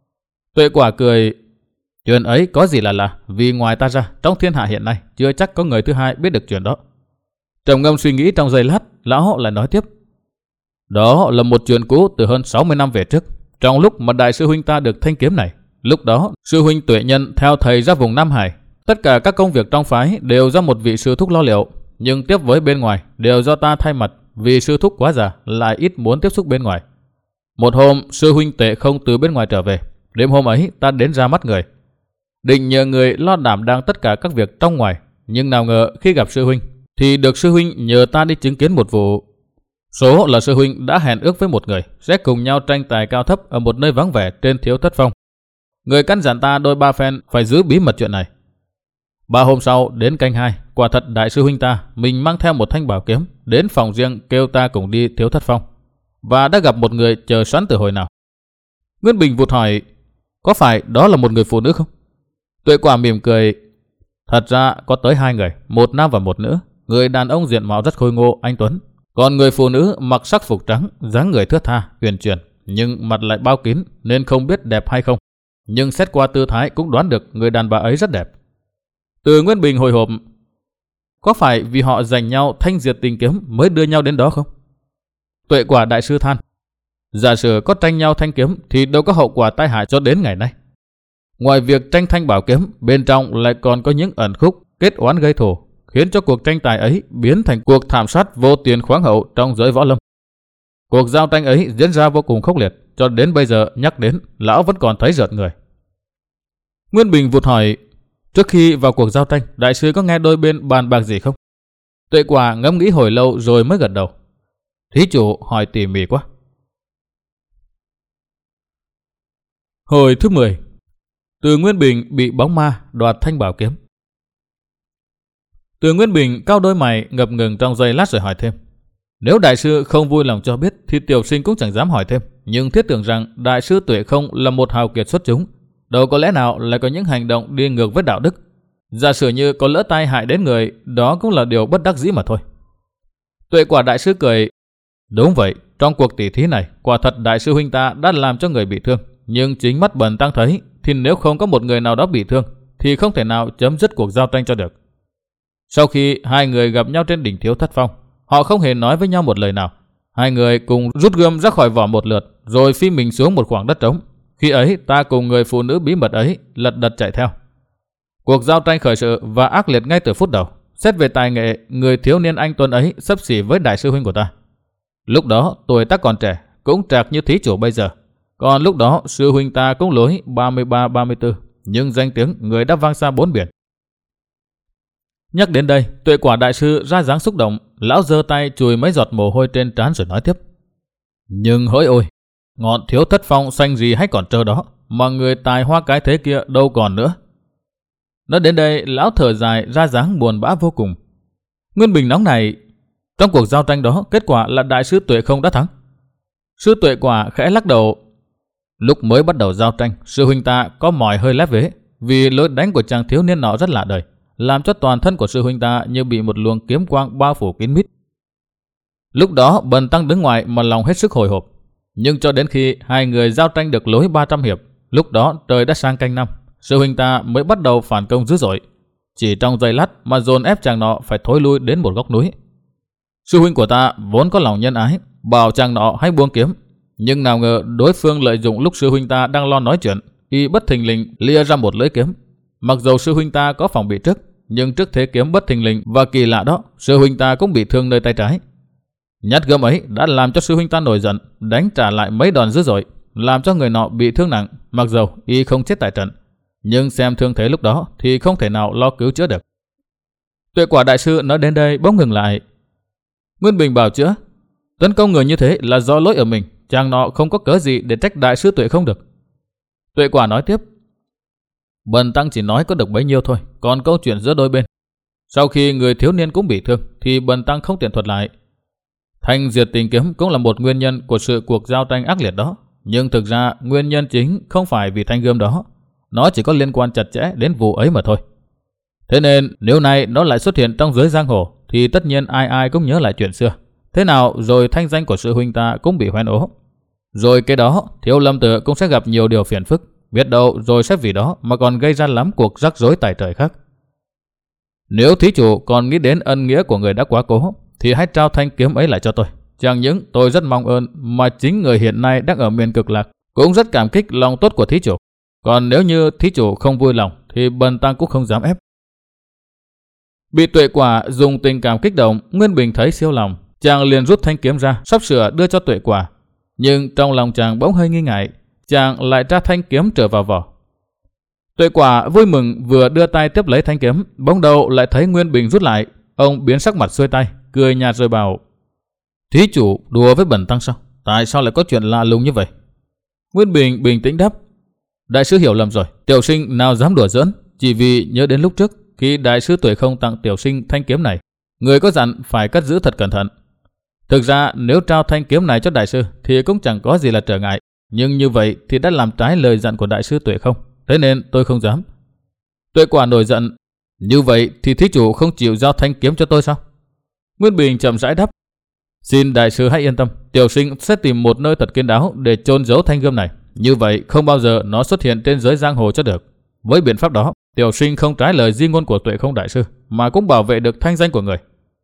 Tuệ Quả cười, chuyện ấy có gì là lạ, vì ngoài ta ra, trong thiên hạ hiện nay, chưa chắc có người thứ hai biết được chuyện đó. Trầm ngâm suy nghĩ trong giây lát, lão lại nói tiếp. Đó là một chuyện cũ từ hơn sáu mươi năm về trước. Trong lúc mà đại sư huynh ta được thanh kiếm này, lúc đó sư huynh Tuệ Nhân theo thầy ra vùng Nam Hải. Tất cả các công việc trong phái đều do một vị sư thúc lo liệu, nhưng tiếp với bên ngoài đều do ta thay mặt, vì sư thúc quá già lại ít muốn tiếp xúc bên ngoài. Một hôm sư huynh Tuệ không từ bên ngoài trở về. Đêm hôm ấy ta đến ra mắt người, định nhờ người lo đảm đang tất cả các việc trong ngoài, nhưng nào ngờ khi gặp sư huynh thì được sư huynh nhờ ta đi chứng kiến một vụ. Số là sư huynh đã hẹn ước với một người sẽ cùng nhau tranh tài cao thấp ở một nơi vắng vẻ trên Thiếu Thất Phong. Người căn dặn ta đôi ba phen phải giữ bí mật chuyện này. Ba hôm sau đến canh hai, quả thật đại sư huynh ta mình mang theo một thanh bảo kiếm đến phòng riêng kêu ta cùng đi Thiếu Thất Phong, và đã gặp một người chờ sẵn từ hồi nào. Nguyên Bình vụt hỏi, có phải đó là một người phụ nữ không? Tuệ Quả mỉm cười, thật ra có tới hai người, một nam và một nữ. Người đàn ông diện mạo rất khôi ngô anh tuấn, còn người phụ nữ mặc sắc phục trắng, dáng người thướt tha huyền chuyển, nhưng mặt lại bao kín nên không biết đẹp hay không. Nhưng xét qua tư thái cũng đoán được người đàn bà ấy rất đẹp. Từ Nguyên Bình hồi hộp, có phải vì họ giành nhau thanh diệt tình kiếm mới đưa nhau đến đó không? Tuệ Quả đại sư than, giả sử có tranh nhau thanh kiếm thì đâu có hậu quả tai hại cho đến ngày nay. Ngoài việc tranh thanh bảo kiếm, bên trong lại còn có những ẩn khúc kết oán gây thù, khiến cho cuộc tranh tài ấy biến thành cuộc thảm sát vô tiền khoáng hậu trong giới võ lâm. Cuộc giao tranh ấy diễn ra vô cùng khốc liệt, cho đến bây giờ nhắc đến, lão vẫn còn thấy rợn người. Nguyên Bình vụt hỏi, trước khi vào cuộc giao tranh, đại sư có nghe đôi bên bàn bạc gì không? Tuệ Quả ngẫm nghĩ hồi lâu rồi mới gật đầu. Thí chủ hỏi tỉ mỉ quá. Hồi thứ mười. Từ Nguyên Bình bị bóng ma đoạt thanh bảo kiếm. Từ Nguyên Bình cau đôi mày ngập ngừng trong giây lát rồi hỏi thêm. Nếu đại sư không vui lòng cho biết thì tiểu sinh cũng chẳng dám hỏi thêm, nhưng thiết tưởng rằng đại sư Tuệ không là một hào kiệt xuất chúng, đâu có lẽ nào lại có những hành động đi ngược với đạo đức. Giả sử như có lỡ tai hại đến người, đó cũng là điều bất đắc dĩ mà thôi. Tuệ Quả đại sư cười, đúng vậy, trong cuộc tỷ thí này, quả thật đại sư huynh ta đã làm cho người bị thương, nhưng chính mắt bần tăng thấy thì nếu không có một người nào đó bị thương thì không thể nào chấm dứt cuộc giao tranh cho được. Sau khi hai người gặp nhau trên đỉnh Thiếu Thất Phong, họ không hề nói với nhau một lời nào. Hai người cùng rút gươm ra khỏi vỏ một lượt, rồi phi mình xuống một khoảng đất trống. Khi ấy ta cùng người phụ nữ bí mật ấy lật đật chạy theo. Cuộc giao tranh khởi sự và ác liệt ngay từ phút đầu. Xét về tài nghệ, người thiếu niên anh tuấn ấy xấp xỉ với đại sư huynh của ta. Lúc đó tuổi ta còn trẻ, cũng trạc như thí chủ bây giờ. Còn lúc đó sư huynh ta cũng lối ba mươi ba ba mươi tư, nhưng danh tiếng người đã vang xa bốn biển. Nhắc đến đây, Tuệ Quả đại sư ra dáng xúc động, lão giơ tay chùi mấy giọt mồ hôi trên trán rồi nói tiếp. Nhưng hỡi ôi, ngọn Thiếu Thất Phong xanh gì hay còn trơ đó, mà người tài hoa cái thế kia đâu còn nữa. Nói đến đây, lão thở dài ra dáng buồn bã vô cùng. Nguyên Bình nóng này, trong cuộc giao tranh đó, kết quả là đại sư Tuệ không đã thắng. Sư Tuệ Quả khẽ lắc đầu. Lúc mới bắt đầu giao tranh, sư huynh ta có mỏi hơi lép vế, vì lối đánh của chàng thiếu niên nọ rất lạ đời, làm cho toàn thân của sư huynh ta như bị một luồng kiếm quang bao phủ kín mít. Lúc đó bần tăng đứng ngoài mà lòng hết sức hồi hộp. Nhưng cho đến khi hai người giao tranh được lối ba trăm hiệp, lúc đó trời đã sang canh năm, sư huynh ta mới bắt đầu phản công dữ dội. Chỉ trong giây lát mà dồn ép chàng nọ phải thối lui đến một góc núi. Sư huynh của ta vốn có lòng nhân ái, bảo chàng nọ hãy buông kiếm, nhưng nào ngờ đối phương lợi dụng lúc sư huynh ta đang lo nói chuyện, y bất thình lình lia ra một lưỡi kiếm. Mặc dầu sư huynh ta có phòng bị trước, nhưng trước thế kiếm bất thình lình và kỳ lạ đó, sư huynh ta cũng bị thương nơi tay trái. Nhát gươm ấy đã làm cho sư huynh ta nổi giận, đánh trả lại mấy đòn dữ dội, làm cho người nọ bị thương nặng. Mặc dầu y không chết tại trận, nhưng xem thương thế lúc đó thì không thể nào lo cứu chữa được. Tuệ Quả đại sư nói đến đây bỗng ngừng lại. Nguyên Bình bảo chữa, tấn công người như thế là do lỗi ở mình, chàng nọ không có cớ gì để trách đại sư Tuệ không được. Tuệ Quả nói tiếp, bần tăng chỉ nói có được bấy nhiêu thôi, còn câu chuyện giữa đôi bên, sau khi người thiếu niên cũng bị thương thì bần tăng không tiện thuật lại. Thanh diệt tình kiếm cũng là một nguyên nhân của sự cuộc giao tranh ác liệt đó, nhưng thực ra nguyên nhân chính không phải vì thanh gươm đó, nó chỉ có liên quan chặt chẽ đến vụ ấy mà thôi. Thế nên nếu nay nó lại xuất hiện trong giới giang hồ thì tất nhiên ai ai cũng nhớ lại chuyện xưa. Thế nào rồi thanh danh của sư huynh ta cũng bị hoen ố. Rồi cái đó Thiếu Lâm Tự cũng sẽ gặp nhiều điều phiền phức, biết đâu rồi sẽ vì đó mà còn gây ra lắm cuộc rắc rối tài trời khác. Nếu thí chủ còn nghĩ đến ân nghĩa của người đã quá cố, thì hãy trao thanh kiếm ấy lại cho tôi. Chẳng những tôi rất mong ơn, mà chính người hiện nay đang ở miền cực lạc cũng rất cảm kích lòng tốt của thí chủ. Còn nếu như thí chủ không vui lòng, thì bần tăng cũng không dám ép. Bị Tuệ Quả dùng tình cảm kích động, Nguyên Bình thấy siêu lòng, chàng liền rút thanh kiếm ra, sắp sửa đưa cho Tuệ Quả. Nhưng trong lòng chàng bỗng hơi nghi ngại, chàng lại tra thanh kiếm trở vào vỏ. Tuệ Quả vui mừng vừa đưa tay tiếp lấy thanh kiếm, bỗng đầu lại thấy Nguyên Bình rút lại. Ông biến sắc mặt xuôi tay, cười nhạt rồi bảo: thí chủ đùa với bần tăng sao? Tại sao lại có chuyện lạ lùng như vậy? Nguyên Bình bình tĩnh đáp: đại sư hiểu lầm rồi, tiểu sinh nào dám đùa giỡn. Chỉ vì nhớ đến lúc trước khi đại sư Tuệ Không tặng tiểu sinh thanh kiếm này, người có dặn phải cất giữ thật cẩn thận. Thực ra nếu trao thanh kiếm này cho đại sư thì cũng chẳng có gì là trở ngại, nhưng như vậy thì đã làm trái lời dặn của đại sư Tuệ Không, thế nên tôi không dám. Tuệ Quả nổi giận: như vậy thì thí chủ không chịu giao thanh kiếm cho tôi sao? Nguyên Bình chậm rãi đáp: xin đại sư hãy yên tâm, tiểu sinh sẽ tìm một nơi thật kín đáo để chôn giấu thanh gươm này. Như vậy không bao giờ nó xuất hiện trên giới giang hồ cho được. Với biện pháp đó, tiểu sinh không trái lời di ngôn của Tuệ Không đại sư, mà cũng bảo vệ được thanh danh của người.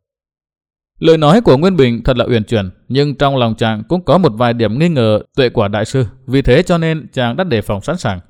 Lời nói của Nguyên Bình thật là uyển chuyển, nhưng trong lòng chàng cũng có một vài điểm nghi ngờ Tuệ Quả đại sư, vì thế cho nên chàng đã đề phòng sẵn sàng.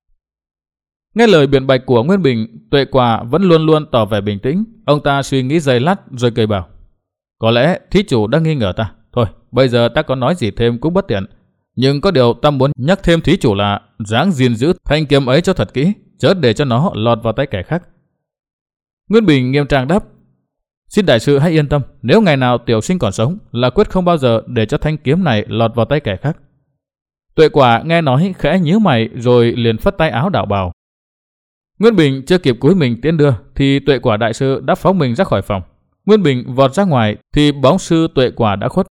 Nghe lời biện bạch của Nguyên Bình, Tuệ Quả vẫn luôn luôn tỏ vẻ bình tĩnh. Ông ta suy nghĩ giây lát rồi cười bảo: có lẽ thí chủ đang nghi ngờ ta. Thôi, bây giờ ta có nói gì thêm cũng bất tiện. Nhưng có điều ta muốn nhắc thêm thí chủ là ráng gìn giữ thanh kiếm ấy cho thật kỹ, chớ để cho nó lọt vào tay kẻ khác. Nguyên Bình nghiêm trang đáp: xin đại sư hãy yên tâm, nếu ngày nào tiểu sinh còn sống là quyết không bao giờ để cho thanh kiếm này lọt vào tay kẻ khác. Tuệ Quả nghe nói khẽ nhíu mày rồi liền phất tay áo đạo bào. Nguyên Bình chưa kịp cúi mình tiến đưa thì Tuệ Quả đại sư đã phóng mình ra khỏi phòng. Nguyên Bình vọt ra ngoài thì bóng sư Tuệ Quả đã khuất.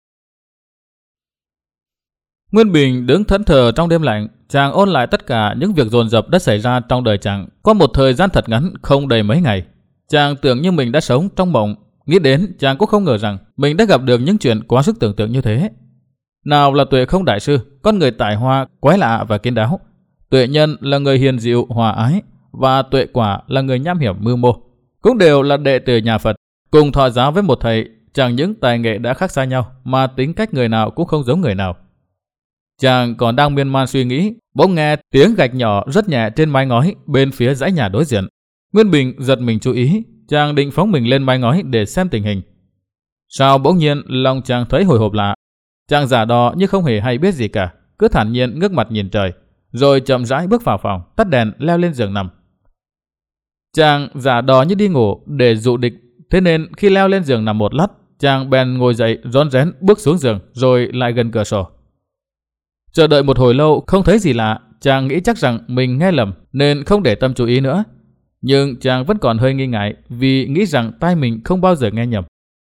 Nguyên Bình đứng thẫn thờ trong đêm lạnh, chàng ôn lại tất cả những việc dồn dập đã xảy ra trong đời chàng qua một thời gian thật ngắn không đầy mấy ngày. Chàng tưởng như mình đã sống trong mộng, nghĩ đến chàng cũng không ngờ rằng mình đã gặp được những chuyện quá sức tưởng tượng như thế. Nào là Tuệ Không đại sư, con người tài hoa, quái lạ và kín đáo; Tuệ Nhân là người hiền dịu, hòa ái; và Tuệ Quả là người nham hiểm mưu mô, cũng đều là đệ tử nhà Phật, cùng thọ giáo với một thầy. Chẳng những tài nghệ đã khác xa nhau, mà tính cách người nào cũng không giống người nào. Chàng còn đang miên man suy nghĩ, bỗng nghe tiếng gạch nhỏ rất nhẹ trên mái ngói bên phía dãy nhà đối diện. Nguyên Bình giật mình chú ý, chàng định phóng mình lên mái ngói để xem tình hình. Sao bỗng nhiên lòng chàng thấy hồi hộp lạ. Chàng giả đò như không hề hay biết gì cả, cứ thản nhiên ngước mặt nhìn trời, rồi chậm rãi bước vào phòng, tắt đèn, leo lên giường nằm. Chàng giả đò như đi ngủ để dụ địch, thế nên khi leo lên giường nằm một lát, chàng bèn ngồi dậy rón rén bước xuống giường rồi lại gần cửa sổ. Chờ đợi một hồi lâu không thấy gì lạ, chàng nghĩ chắc rằng mình nghe lầm nên không để tâm chú ý nữa. Nhưng chàng vẫn còn hơi nghi ngại vì nghĩ rằng tai mình không bao giờ nghe nhầm.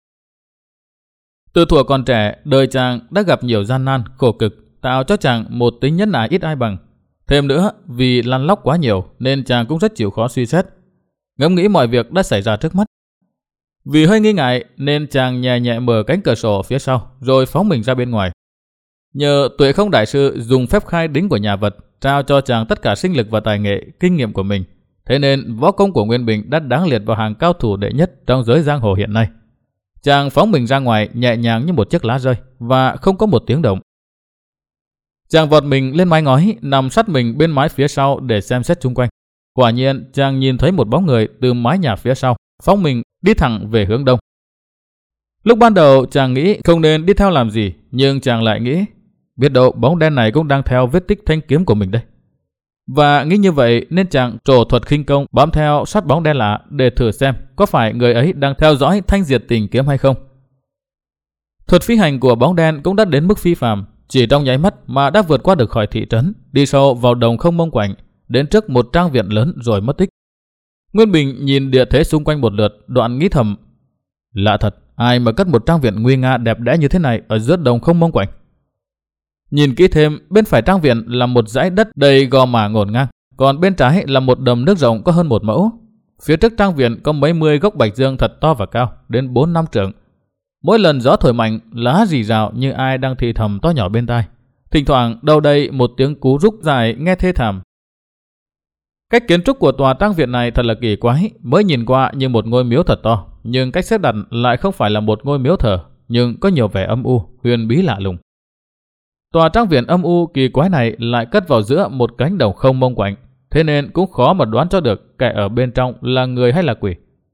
Từ thuở còn trẻ, đời chàng đã gặp nhiều gian nan, khổ cực, tạo cho chàng một tính nhẫn nại ít ai bằng. Thêm nữa, vì lăn lóc quá nhiều nên chàng cũng rất chịu khó suy xét, ngẫm nghĩ mọi việc đã xảy ra trước mắt. Vì hơi nghi ngại nên chàng nhẹ nhẹ mở cánh cửa sổ phía sau rồi phóng mình ra bên ngoài. Nhờ Tuệ Không đại sư dùng phép khai đính của nhà Vật trao cho chàng tất cả sinh lực và tài nghệ, kinh nghiệm của mình, thế nên võ công của Nguyên Bình đã đáng liệt vào hàng cao thủ đệ nhất trong giới giang hồ hiện nay. Chàng phóng mình ra ngoài nhẹ nhàng như một chiếc lá rơi và không có một tiếng động. Chàng vọt mình lên mái ngói, nằm sát mình bên mái phía sau để xem xét chung quanh. Quả nhiên chàng nhìn thấy một bóng người từ mái nhà phía sau phóng mình đi thẳng về hướng đông. Lúc ban đầu chàng nghĩ không nên đi theo làm gì, nhưng chàng lại nghĩ biết đâu bóng đen này cũng đang theo vết tích thanh kiếm của mình đây. Và nghĩ như vậy nên chàng trổ thuật khinh công bám theo sát bóng đen lạ để thử xem có phải người ấy đang theo dõi thanh diệt tình kiếm hay không. Thuật phi hành của bóng đen cũng đã đến mức phi phàm, chỉ trong nháy mắt mà đã vượt qua được khỏi thị trấn, đi sâu vào đồng không mông quạnh, đến trước một trang viện lớn rồi mất tích. Nguyên Bình nhìn địa thế xung quanh một lượt, đoạn nghĩ thầm: lạ thật, ai mà cất một trang viện nguy nga đẹp đẽ như thế này ở giữa đồng không mông quạnh. Nhìn kỹ thêm, bên phải trang viện là một dãy đất đầy gò mả ngổn ngang, còn bên trái là một đầm nước rộng có hơn một mẫu. Phía trước trang viện có mấy mươi gốc bạch dương thật to và cao, đến bốn năm trượng. Mỗi lần gió thổi mạnh, lá rì rào như ai đang thì thầm to nhỏ bên tai. Thỉnh thoảng đâu đây một tiếng cú rúc dài nghe thê thảm. Cách kiến trúc của tòa trang viện này thật là kỳ quái, mới nhìn qua như một ngôi miếu thật to, nhưng cách xếp đặt lại không phải là một ngôi miếu thờ, nhưng có nhiều vẻ âm u, huyền bí lạ lùng. Tòa trang viện âm u kỳ quái này lại cất vào giữa một cánh đồng không mông quạnh, thế nên cũng khó mà đoán cho được kẻ ở bên trong là người hay là quỷ.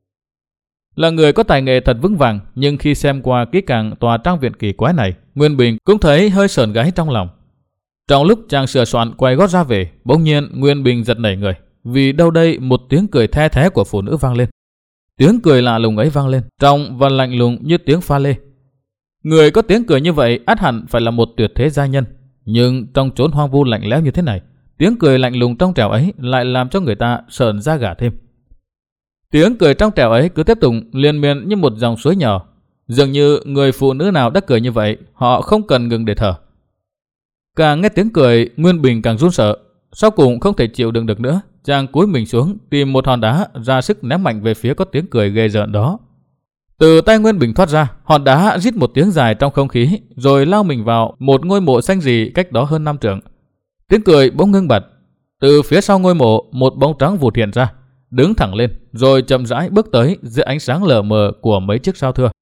Là người có tài nghệ thật vững vàng, nhưng khi xem qua kỹ càng tòa trang viện kỳ quái này, Nguyên Bình cũng thấy hơi sờn gáy trong lòng. Trong lúc chàng sửa soạn quay gót ra về, bỗng nhiên Nguyên Bình giật nảy người, vì đâu đây một tiếng cười the thé của phụ nữ vang lên. Tiếng cười lạ lùng ấy vang lên, trong và lạnh lùng như tiếng pha lê. Người có tiếng cười như vậy ắt hẳn phải là một tuyệt thế gia nhân, nhưng trong chốn hoang vu lạnh lẽo như thế này, tiếng cười lạnh lùng trong trẻo ấy lại làm cho người ta sờn da gà thêm. Tiếng cười trong trẻo ấy cứ tiếp tục liên miên như một dòng suối nhỏ, dường như người phụ nữ nào đã cười như vậy, họ không cần ngừng để thở. Càng nghe tiếng cười, Nguyên Bình càng run sợ, sau cùng không thể chịu đựng được nữa, chàng cúi mình xuống tìm một hòn đá ra sức ném mạnh về phía có tiếng cười ghê rợn đó. Từ tay Nguyên Bình thoát ra, hòn đá rít một tiếng dài trong không khí, rồi lao mình vào một ngôi mộ xanh rì cách đó hơn năm trượng. Tiếng cười bỗng ngưng bặt. Từ phía sau ngôi mộ, một bóng trắng vụt hiện ra, đứng thẳng lên, rồi chậm rãi bước tới giữa ánh sáng lờ mờ của mấy chiếc sao thưa.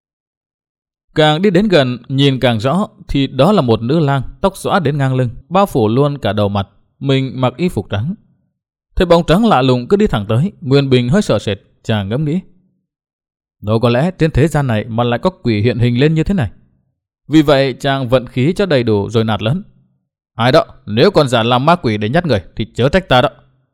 Càng đi đến gần, nhìn càng rõ, thì đó là một nữ lang, tóc xõa đến ngang lưng, bao phủ luôn cả đầu mặt, mình mặc y phục trắng. Thấy bóng trắng lạ lùng cứ đi thẳng tới, Nguyên Bình hơi sợ sệt, chàng ngẫm nghĩ. Đâu có lẽ trên thế gian này mà lại có quỷ hiện hình lên như thế này. Vì vậy chàng vận khí cho đầy đủ rồi nạt lớn. Ai đó, nếu còn giả làm ma quỷ để nhắt người thì chớ trách ta đó.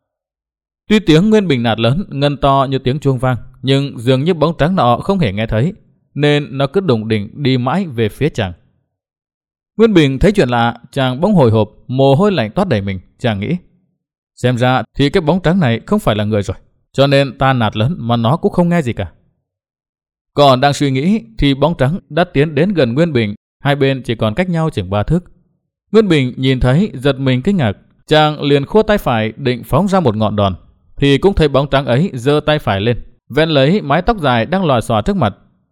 Tuy tiếng Nguyên Bình nạt lớn, ngân to như tiếng chuông vang, nhưng dường như bóng trắng nọ không hề nghe thấy, nên nó cứ đùng đỉnh đi mãi về phía chàng. Nguyên Bình thấy chuyện lạ, chàng bỗng hồi hộp, mồ hôi lạnh toát đầy mình, chàng nghĩ. Xem ra thì cái bóng trắng này không phải là người rồi, cho nên ta nạt lớn mà nó cũng không nghe gì cả. Còn đang suy nghĩ thì bóng trắng đã tiến đến gần Nguyên Bình, hai bên chỉ còn cách nhau chừng ba thước. Nguyên Bình nhìn thấy giật mình kinh ngạc, chàng liền khua tay phải định phóng ra một ngọn đòn, thì cũng thấy bóng trắng ấy giơ tay phải lên, vén lấy mái tóc dài đang lòa xòa trước mặt.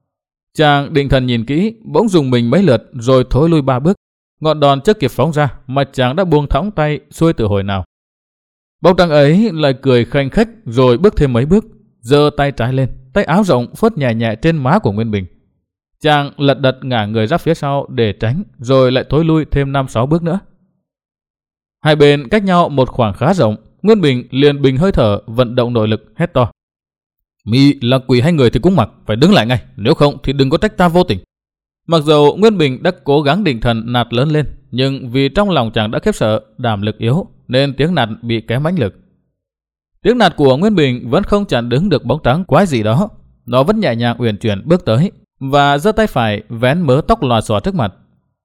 Chàng định thần nhìn kỹ, bỗng dùng mình mấy lượt rồi thối lui ba bước. Ngọn đòn chưa kịp phóng ra mà chàng đã buông thõng tay xuôi từ hồi nào. Bóng trắng ấy lại cười khanh khách rồi bước thêm mấy bước, giơ tay trái lên, tay áo rộng phớt nhẹ nhẹ trên má của Nguyên Bình. Chàng lật đật ngả người ra phía sau để tránh, rồi lại thối lui thêm năm sáu bước nữa. Hai bên cách nhau một khoảng khá rộng, Nguyên Bình liền bình hơi thở, vận động nội lực, hét to. Mi là quỷ hay người thì cũng mặc, phải đứng lại ngay, nếu không thì đừng có trách ta vô tình. Mặc dù Nguyên Bình đã cố gắng định thần nạt lớn lên, nhưng vì trong lòng chàng đã khiếp sợ, đảm lực yếu, nên tiếng nạt bị kém mãnh lực. Tiếng nạt của Nguyên Bình vẫn không chặn đứng được bóng trắng quái gì đó. Nó vẫn nhẹ nhàng uyển chuyển bước tới và giơ tay phải vén mớ tóc lòa xòa trước mặt.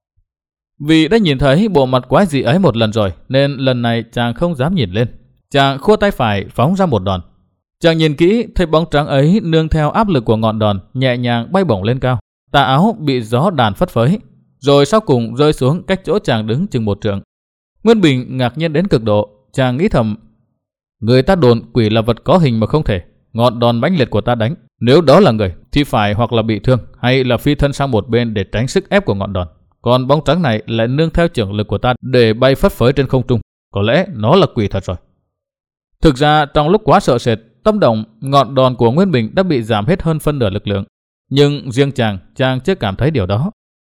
Vì đã nhìn thấy bộ mặt quái dị ấy một lần rồi, nên lần này chàng không dám nhìn lên. Chàng khua tay phải phóng ra một đòn. Chàng nhìn kỹ thấy bóng trắng ấy nương theo áp lực của ngọn đòn nhẹ nhàng bay bổng lên cao. Tà áo bị gió đàn phất phới, rồi sau cùng rơi xuống cách chỗ chàng đứng chừng một trượng. Nguyên Bình ngạc nhiên đến cực độ, chàng nghĩ thầm. Người ta đồn quỷ là vật có hình mà không thể. Ngọn đòn mãnh liệt của ta đánh, nếu đó là người thì phải hoặc là bị thương, hay là phi thân sang một bên để tránh sức ép của ngọn đòn. Còn bóng trắng này lại nương theo chưởng lực của ta để bay phất phới trên không trung. Có lẽ nó là quỷ thật rồi. Thực ra trong lúc quá sợ sệt, tâm động, ngọn đòn của Nguyên Bình đã bị giảm hết hơn phân nửa lực lượng. Nhưng riêng chàng, chàng chưa cảm thấy điều đó.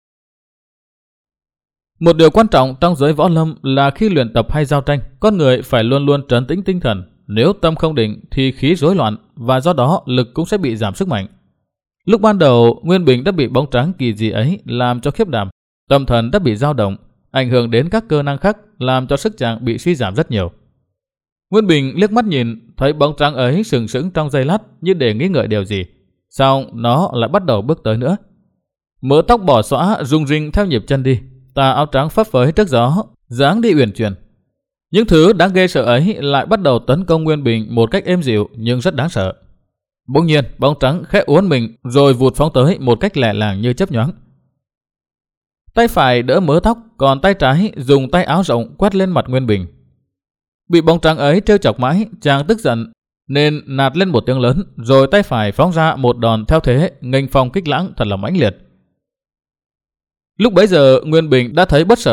Một điều quan trọng trong giới võ lâm là khi luyện tập hay giao tranh, con người phải luôn luôn trấn tĩnh tinh thần. Nếu tâm không định thì khí rối loạn, và do đó lực cũng sẽ bị giảm sức mạnh. Lúc ban đầu, Nguyên Bình đã bị bóng trắng kỳ dị ấy làm cho khiếp đảm, tâm thần đã bị dao động, ảnh hưởng đến các cơ năng khác, làm cho sức chàng bị suy giảm rất nhiều. Nguyên Bình liếc mắt nhìn, thấy bóng trắng ấy sừng sững trong giây lát như để nghĩ ngợi điều gì. Xong nó lại bắt đầu bước tới nữa. Mớ tóc bỏ xõa rung rinh theo nhịp chân đi, tà áo trắng phấp phới trước gió, dáng đi uyển chuyển. Những thứ đáng ghê sợ ấy lại bắt đầu tấn công Nguyên Bình một cách êm dịu nhưng rất đáng sợ. Bỗng nhiên bóng trắng khẽ uốn mình rồi vụt phóng tới một cách lẹ làng như chớp nhoáng. Tay phải đỡ mớ tóc, còn tay trái dùng tay áo rộng quét lên mặt Nguyên Bình. Bị bóng trắng ấy trêu chọc mãi, chàng tức giận nên nạt lên một tiếng lớn, rồi tay phải phóng ra một đòn theo thế nghênh phong kích lãng thật là mãnh liệt. Lúc bấy giờ Nguyên Bình đã thấy bất sợ,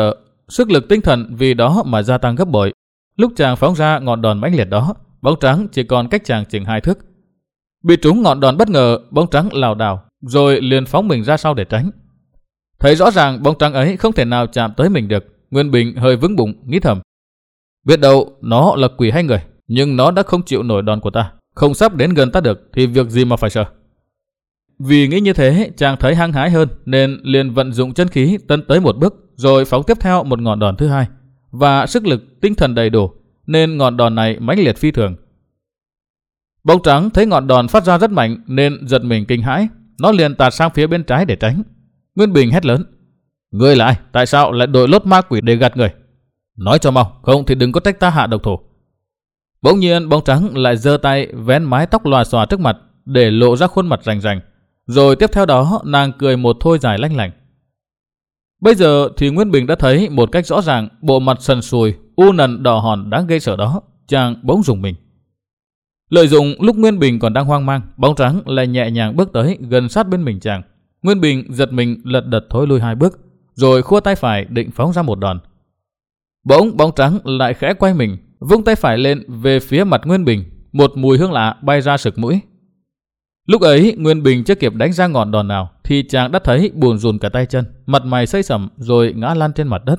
sức lực tinh thần vì đó mà gia tăng gấp bội. Lúc chàng phóng ra ngọn đòn mãnh liệt đó, bóng trắng chỉ còn cách chàng chừng hai thước. Bị trúng ngọn đòn bất ngờ, bóng trắng lảo đảo rồi liền phóng mình ra sau để tránh. Thấy rõ ràng bóng trắng ấy không thể nào chạm tới mình được, Nguyên Bình hơi vững bụng nghĩ thầm: biết đâu nó là quỷ hay người, nhưng nó đã không chịu nổi đòn của ta, không sắp đến gần ta được thì việc gì mà phải sợ. Vì nghĩ như thế, chàng thấy hăng hái hơn nên liền vận dụng chân khí tấn tới một bước, rồi phóng tiếp theo một ngọn đòn thứ hai, và sức lực tinh thần đầy đủ nên ngọn đòn này mãnh liệt phi thường. Bóng trắng thấy ngọn đòn phát ra rất mạnh nên giật mình kinh hãi, nó liền tạt sang phía bên trái để tránh. Nguyên Bình hét lớn: ngươi là ai? Tại sao lại đội lốt ma quỷ để gạt người? Nói cho mau, không thì đừng có trách ta hạ độc thủ. Bỗng nhiên bóng trắng lại giơ tay vén mái tóc lòa xòa trước mặt để lộ ra khuôn mặt rành rành, rồi tiếp theo đó nàng cười một thôi dài lanh lảnh. Bây giờ thì Nguyên Bình đã thấy một cách rõ ràng bộ mặt sần sùi, u nần đỏ hòn đáng gây sợ đó, chàng bỗng rùng mình. Lợi dụng lúc Nguyên Bình còn đang hoang mang, bóng trắng lại nhẹ nhàng bước tới gần sát bên mình chàng. Nguyên Bình giật mình lật đật thối lui hai bước, rồi khua tay phải định phóng ra một đòn. Bỗng bóng trắng lại khẽ quay mình, vung tay phải lên về phía mặt Nguyên Bình, một mùi hương lạ bay ra sực mũi. Lúc ấy Nguyên Bình chưa kịp đánh ra ngọn đòn nào thì chàng đã thấy buồn rùn cả tay chân, mặt mày xây sẩm rồi ngã lăn trên mặt đất.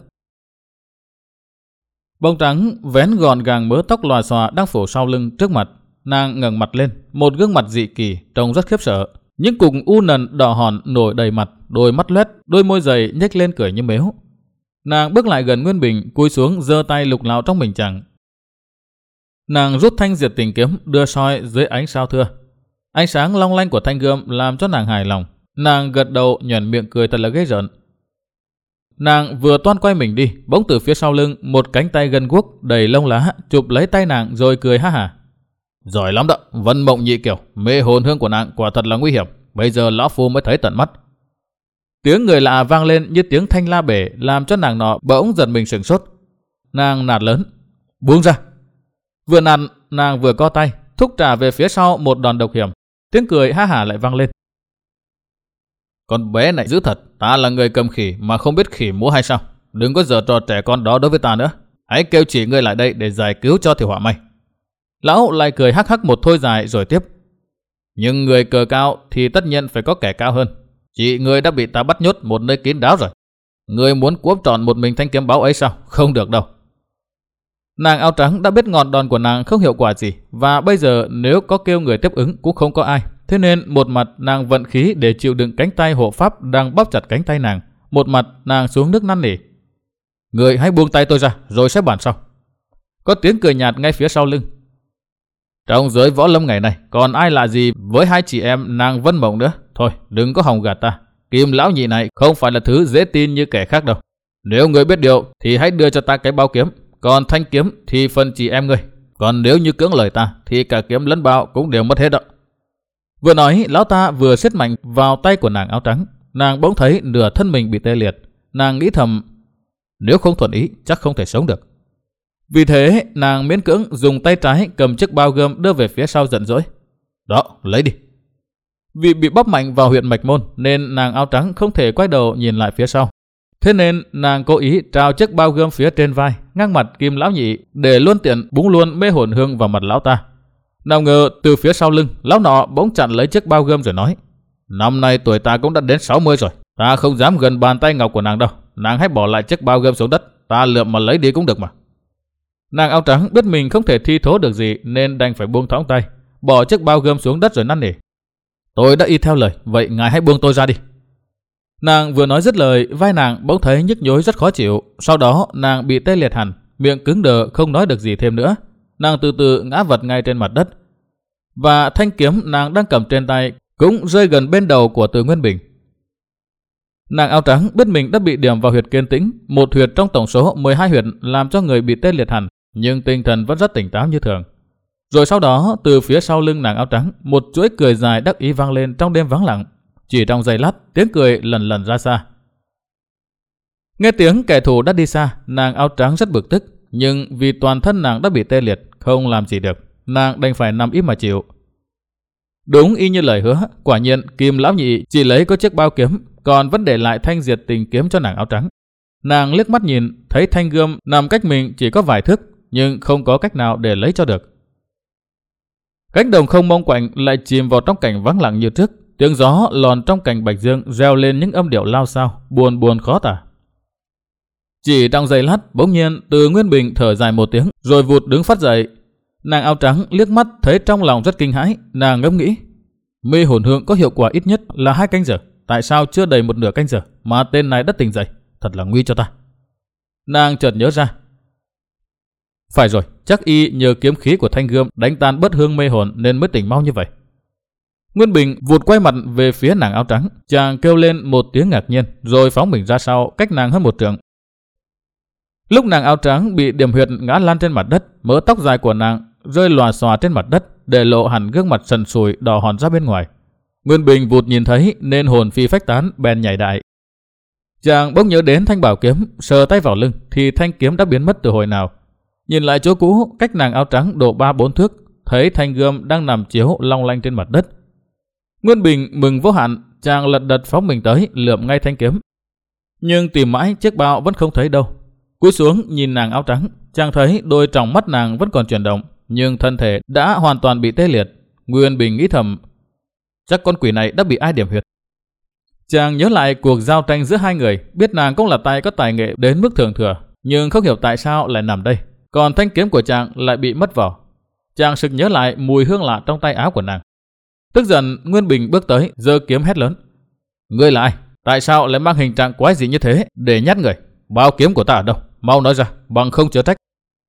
Bóng trắng vén gọn gàng mớ tóc lòa xòa đang phủ sau lưng trước mặt, nàng ngẩng mặt lên, một gương mặt dị kỳ trông rất khiếp sợ. Những cục u nần đỏ hòn nổi đầy mặt, đôi mắt loét, đôi môi dày nhếch lên cười như mếu. Nàng bước lại gần Nguyên Bình, cúi xuống giơ tay lục lạo trong mình chàng. Nàng rút thanh diệt tình kiếm đưa soi dưới ánh sao thưa. Ánh sáng long lanh của thanh gươm làm cho nàng hài lòng. Nàng gật đầu nhoẻn miệng cười thật là ghê rợn. Nàng vừa toan quay mình đi, bỗng từ phía sau lưng một cánh tay gân guốc đầy lông lá chụp lấy tay nàng rồi cười ha hả. Giỏi lắm đó, vân mộng nhị kiểu, mê hồn hương của nàng quả thật là nguy hiểm. Bây giờ lão phu mới thấy tận mắt. Tiếng người lạ vang lên như tiếng thanh la bể, làm cho nàng nọ bỗng giật mình sửng sốt. Nàng nạt lớn: buông ra! Vừa nạt, nàng vừa co tay thúc trả về phía sau một đòn độc hiểm. Tiếng cười ha hả lại vang lên. Con bé này dữ thật, ta là người cầm khỉ mà không biết khỉ múa hay sao? Đừng có giở trò trẻ con đó đối với ta nữa. Hãy kêu chỉ ngươi lại đây để giải cứu cho thì họa may. Lão lại cười hắc hắc một thôi dài rồi tiếp: nhưng người cờ cao thì tất nhiên phải có kẻ cao hơn. Chị ngươi đã bị ta bắt nhốt một nơi kín đáo rồi. Ngươi muốn cuốc trọn một mình thanh kiếm báu ấy sao? Không được đâu. Nàng áo trắng đã biết ngọn đòn của nàng không hiệu quả gì, và bây giờ nếu có kêu người tiếp ứng cũng không có ai. Thế nên một mặt nàng vận khí để chịu đựng cánh tay hộ pháp đang bóp chặt cánh tay nàng, một mặt nàng xuống nước năn nỉ: người hãy buông tay tôi ra rồi sẽ bàn sau. Có tiếng cười nhạt ngay phía sau lưng. Trong giới võ lâm ngày này còn ai lạ gì với hai chị em nàng Vân Mộng nữa. Thôi đừng có hòng gạt ta, Kim lão nhị này không phải là thứ dễ tin như kẻ khác đâu. Nếu người biết điều thì hãy đưa cho ta cái bao kiếm, còn thanh kiếm thì phần chị em ngươi. Còn nếu như cưỡng lời ta thì cả kiếm lẫn bao cũng đều mất hết đó. Vừa nói, lão ta vừa siết mạnh vào tay của nàng áo trắng. Nàng bỗng thấy nửa thân mình bị tê liệt. Nàng nghĩ thầm, nếu không thuận ý chắc không thể sống được. Vì thế nàng miễn cưỡng dùng tay trái cầm chiếc bao gươm đưa về phía sau giận dỗi. Đó, lấy đi. Vì bị bóp mạnh vào huyệt mạch môn nên nàng áo trắng không thể quay đầu nhìn lại phía sau. Thế nên nàng cố ý trao chiếc bao gươm phía trên vai, ngang mặt Kim lão nhị để luôn tiện búng luôn mê hồn hương vào mặt lão ta. Nào ngờ từ phía sau lưng, lão nọ bỗng chặn lấy chiếc bao gươm rồi nói: năm nay tuổi ta cũng đã đến sáu mươi rồi, ta không dám gần bàn tay ngọc của nàng đâu. Nàng hãy bỏ lại chiếc bao gươm xuống đất, ta lượm mà lấy đi cũng được mà. Nàng áo trắng biết mình không thể thi thố được gì nên đành phải buông thõng tay, bỏ chiếc bao gươm xuống đất rồi năn nỉ: tôi đã y theo lời, vậy ngài hãy buông tôi ra đi. Nàng vừa nói dứt lời, vai nàng bỗng thấy nhức nhối rất khó chịu. Sau đó nàng bị tê liệt hẳn, miệng cứng đờ không nói được gì thêm nữa. Nàng từ từ ngã vật ngay trên mặt đất, và thanh kiếm nàng đang cầm trên tay cũng rơi gần bên đầu của Từ Nguyên Bình. Nàng áo trắng biết mình đã bị điểm vào huyệt kiên tĩnh, một huyệt trong tổng số mười hai huyệt làm cho người bị tê liệt hẳn, nhưng tinh thần vẫn rất tỉnh táo như thường. Rồi sau đó từ phía sau lưng nàng áo trắng, một chuỗi cười dài đắc ý vang lên trong đêm vắng lặng. Chỉ trong giây lát, tiếng cười lần lần ra xa. Nghe tiếng kẻ thù đã đi xa, nàng áo trắng rất bực tức, nhưng vì toàn thân nàng đã bị tê liệt, không làm gì được, nàng đành phải nằm im mà chịu. Đúng y như lời hứa, quả nhiên Kim lão nhị chỉ lấy có chiếc bao kiếm, còn vẫn để lại thanh diệt tình kiếm cho nàng áo trắng. Nàng liếc mắt nhìn, thấy thanh gươm nằm cách mình chỉ có vài thước, nhưng không có cách nào để lấy cho được. Cánh đồng không mông quạnh lại chìm vào trong cảnh vắng lặng như trước. Tiếng gió lòn trong cành bạch dương reo lên những âm điệu lao xao, buồn buồn khó tả. Chỉ trong giây lát, bỗng nhiên Từ Nguyên Bình thở dài một tiếng, rồi vụt đứng phát dậy. Nàng áo trắng liếc mắt thấy trong lòng rất kinh hãi, nàng ngẫm nghĩ, mê hồn hương có hiệu quả ít nhất là hai canh giờ, tại sao chưa đầy một nửa canh giờ mà tên này đã tỉnh dậy, thật là nguy cho ta. Nàng chợt nhớ ra, phải rồi, chắc y nhờ kiếm khí của thanh gươm đánh tan bất hương mê hồn nên mới tỉnh mau như vậy. Nguyên Bình vụt quay mặt về phía nàng áo trắng, chàng kêu lên một tiếng ngạc nhiên, rồi phóng mình ra sau, cách nàng hơn một trượng. Lúc nàng áo trắng bị điểm huyệt ngã lăn trên mặt đất, mớ tóc dài của nàng rơi lòa xòa trên mặt đất, để lộ hẳn gương mặt sần sùi đỏ hòn ra bên ngoài. Nguyên Bình vụt nhìn thấy nên hồn phi phách tán, bèn nhảy đại. Chàng bỗng nhớ đến thanh bảo kiếm, sờ tay vào lưng thì thanh kiếm đã biến mất từ hồi nào. Nhìn lại chỗ cũ, cách nàng áo trắng độ ba bốn thước, thấy thanh gươm đang nằm chiếu long lanh trên mặt đất. Nguyên Bình mừng vô hạn, chàng lật đật phóng mình tới, lượm ngay thanh kiếm. Nhưng tìm mãi chiếc bao vẫn không thấy đâu. Cúi xuống nhìn nàng áo trắng, chàng thấy đôi tròng mắt nàng vẫn còn chuyển động, nhưng thân thể đã hoàn toàn bị tê liệt. Nguyên Bình nghĩ thầm, chắc con quỷ này đã bị ai điểm huyệt. Chàng nhớ lại cuộc giao tranh giữa hai người, biết nàng cũng là tay có tài nghệ đến mức thường thừa, nhưng không hiểu tại sao lại nằm đây, còn thanh kiếm của chàng lại bị mất vỏ. Chàng sực nhớ lại mùi hương lạ trong tay áo của nàng. Tức giận, Nguyên Bình bước tới, giơ kiếm hét lớn, ngươi là ai? Tại sao lại mang hình trạng quái dị như thế để nhát người? Bao kiếm của ta ở đâu? Mau nói ra, bằng không chớ trách.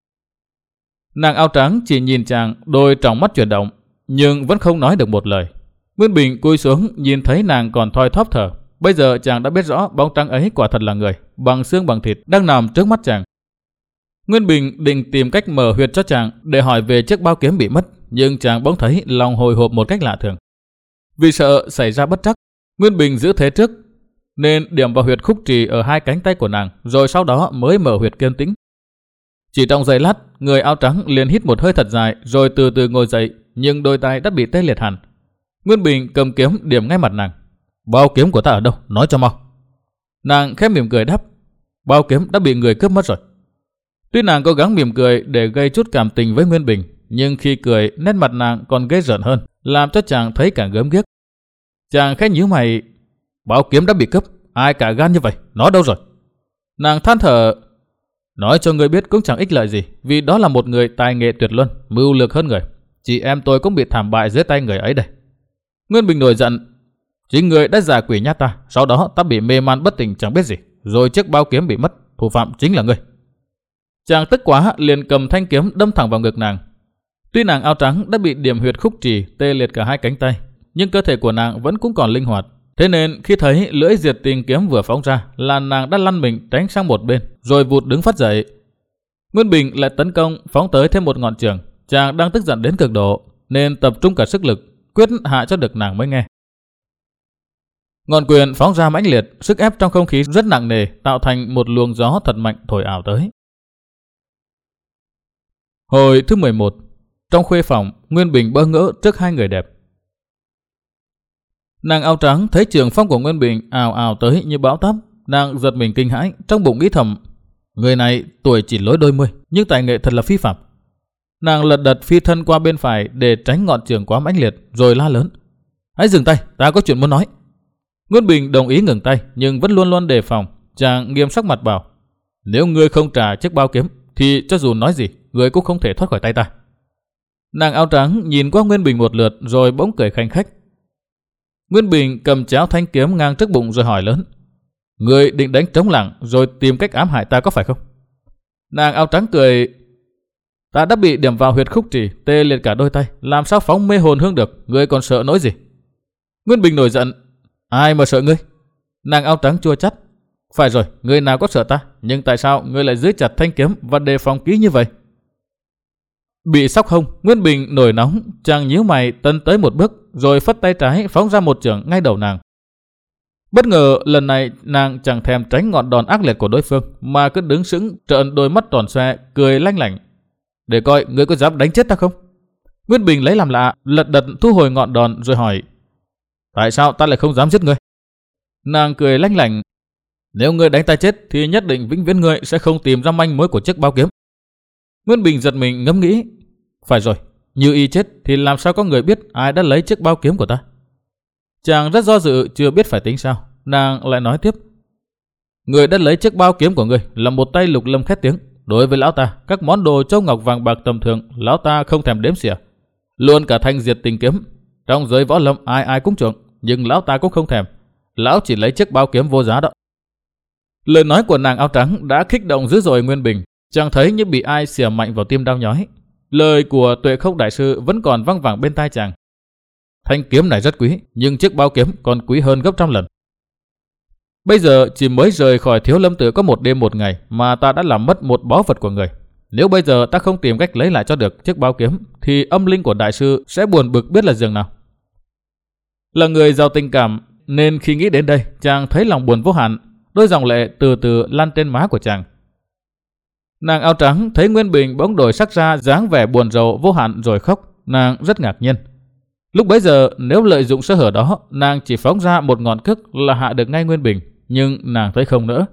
Nàng áo trắng chỉ nhìn chàng, đôi tròng mắt chuyển động, nhưng vẫn không nói được một lời. Nguyên Bình cúi xuống nhìn thấy nàng còn thoi thóp thở. Bây giờ chàng đã biết rõ bóng trắng ấy quả thật là người, bằng xương bằng thịt đang nằm trước mắt chàng. Nguyên Bình định tìm cách mở huyệt cho chàng để hỏi về chiếc bao kiếm bị mất, nhưng chàng bỗng thấy lòng hồi hộp một cách lạ thường. Vì sợ xảy ra bất trắc, Nguyên Bình giữ thế trước, nên điểm vào huyệt khúc trì ở hai cánh tay của nàng, rồi sau đó mới mở huyệt kiên tĩnh. Chỉ trong giây lát, người áo trắng liền hít một hơi thật dài, rồi từ từ ngồi dậy, nhưng đôi tay đã bị tê liệt hẳn. Nguyên Bình cầm kiếm điểm ngay mặt nàng. Bao kiếm của ta ở đâu? Nói cho mau. Nàng khẽ mỉm cười đáp, bao kiếm đã bị người cướp mất rồi. Tuy nàng cố gắng mỉm cười để gây chút cảm tình với Nguyên Bình, nhưng khi cười, nét mặt nàng còn ghê rợn hơn, làm cho chàng thấy cả gớm ghiếc. Chàng khẽ nhíu mày, bao kiếm đã bị cướp, ai cả gan như vậy, nó đâu rồi? Nàng than thở, nói cho người biết cũng chẳng ích lợi gì, vì đó là một người tài nghệ tuyệt luân, mưu lược hơn người. Chị em tôi cũng bị thảm bại dưới tay người ấy đây. Nguyên Bình nổi giận, chính người đã giả quỷ nhát ta, sau đó ta bị mê man bất tỉnh chẳng biết gì, rồi chiếc bao kiếm bị mất, thủ phạm chính là ngươi. Chàng tức quá liền cầm thanh kiếm đâm thẳng vào ngực nàng. Tuy nàng áo trắng đã bị điểm huyệt khúc trì, tê liệt cả hai cánh tay, nhưng cơ thể của nàng vẫn cũng còn linh hoạt. Thế nên khi thấy lưỡi diệt tình kiếm vừa phóng ra là nàng đã lăn mình tránh sang một bên, rồi vụt đứng phát dậy. Nguyên Bình lại tấn công phóng tới thêm một ngọn trường. Chàng đang tức giận đến cực độ nên tập trung cả sức lực, quyết hạ cho được nàng mới nghe. Ngọn quyền phóng ra mãnh liệt, sức ép trong không khí rất nặng nề, tạo thành một luồng gió thật mạnh thổi ảo tới. Hồi thứ mười một. Trong khuê phòng, Nguyên Bình bơ ngỡ trước hai người đẹp. Nàng áo trắng thấy trường phong của Nguyên Bình ào ào tới như bão táp, nàng giật mình kinh hãi, trong bụng nghĩ thầm, người này tuổi chỉ lối đôi mươi, nhưng tài nghệ thật là phi phàm. Nàng lật đật phi thân qua bên phải để tránh ngọn trường quá mãnh liệt, rồi la lớn, hãy dừng tay, ta có chuyện muốn nói. Nguyên Bình đồng ý ngừng tay, nhưng vẫn luôn luôn đề phòng. Chàng nghiêm sắc mặt bảo, nếu ngươi không trả chiếc bao kiếm, thì cho dù nói gì, ngươi cũng không thể thoát khỏi tay ta. Nàng áo trắng nhìn qua Nguyên Bình một lượt, rồi bỗng cười khanh khách. Nguyên Bình cầm cháo thanh kiếm ngang trước bụng rồi hỏi lớn, ngươi định đánh trống lảng rồi tìm cách ám hại ta có phải không? Nàng áo trắng cười, ta đã bị điểm vào huyệt khúc trì, tê liệt cả đôi tay, làm sao phóng mê hồn hương được, ngươi còn sợ nỗi gì? Nguyên Bình nổi giận, ai mà sợ ngươi? Nàng áo trắng chua chát, phải rồi, ngươi nào có sợ ta, nhưng tại sao ngươi lại giữ chặt thanh kiếm và đề phòng kỹ như vậy? Bị sóc hông, Nguyên Bình nổi nóng, chàng nhíu mày tân tới một bước, rồi phất tay trái phóng ra một chưởng ngay đầu nàng. Bất ngờ lần này nàng chẳng thèm tránh ngọn đòn ác liệt của đối phương, mà cứ đứng sững trợn đôi mắt tròn xoe, cười lanh lảnh. Để coi ngươi có dám đánh chết ta không? Nguyên Bình lấy làm lạ, lật đật thu hồi ngọn đòn rồi hỏi, tại sao ta lại không dám giết ngươi? Nàng cười lanh lảnh, Nếu ngươi đánh ta chết thì nhất định vĩnh viễn ngươi sẽ không tìm ra manh mối của chiếc bao kiếm. Nguyên Bình giật mình ngẫm nghĩ. Phải rồi, như y chết thì làm sao có người biết ai đã lấy chiếc bao kiếm của ta? Chàng rất do dự, chưa biết phải tính sao. Nàng lại nói tiếp. Người đã lấy chiếc bao kiếm của ngươi là một tay lục lâm khét tiếng. Đối với lão ta, các món đồ châu ngọc vàng bạc tầm thường lão ta không thèm đếm xỉa. Luôn cả thanh diệt tình kiếm. Trong giới võ lâm ai ai cũng chuộng, nhưng lão ta cũng không thèm. Lão chỉ lấy chiếc bao kiếm vô giá đó. Lời nói của nàng áo trắng đã kích động dữ dội Nguyên Bình. Chàng thấy như bị ai xỉa mạnh vào tim đau nhói. Lời của Tuệ Không đại sư vẫn còn văng vẳng bên tai chàng. Thanh kiếm này rất quý, nhưng chiếc bao kiếm còn quý hơn gấp trăm lần. Bây giờ chỉ mới rời khỏi Thiếu Lâm Tự có một đêm một ngày mà ta đã làm mất một báu vật của người. Nếu bây giờ ta không tìm cách lấy lại cho được chiếc bao kiếm thì âm linh của đại sư sẽ buồn bực biết là giường nào. Là người giàu tình cảm nên khi nghĩ đến đây chàng thấy lòng buồn vô hạn. Đôi dòng lệ từ từ lăn trên má của chàng. Nàng áo trắng thấy Nguyên Bình bỗng đổi sắc ra dáng vẻ buồn rầu vô hạn rồi khóc. Nàng rất ngạc nhiên. Lúc bấy giờ nếu lợi dụng sơ hở đó, nàng chỉ phóng ra một ngọn cước là hạ được ngay Nguyên Bình. Nhưng nàng thấy không nữa.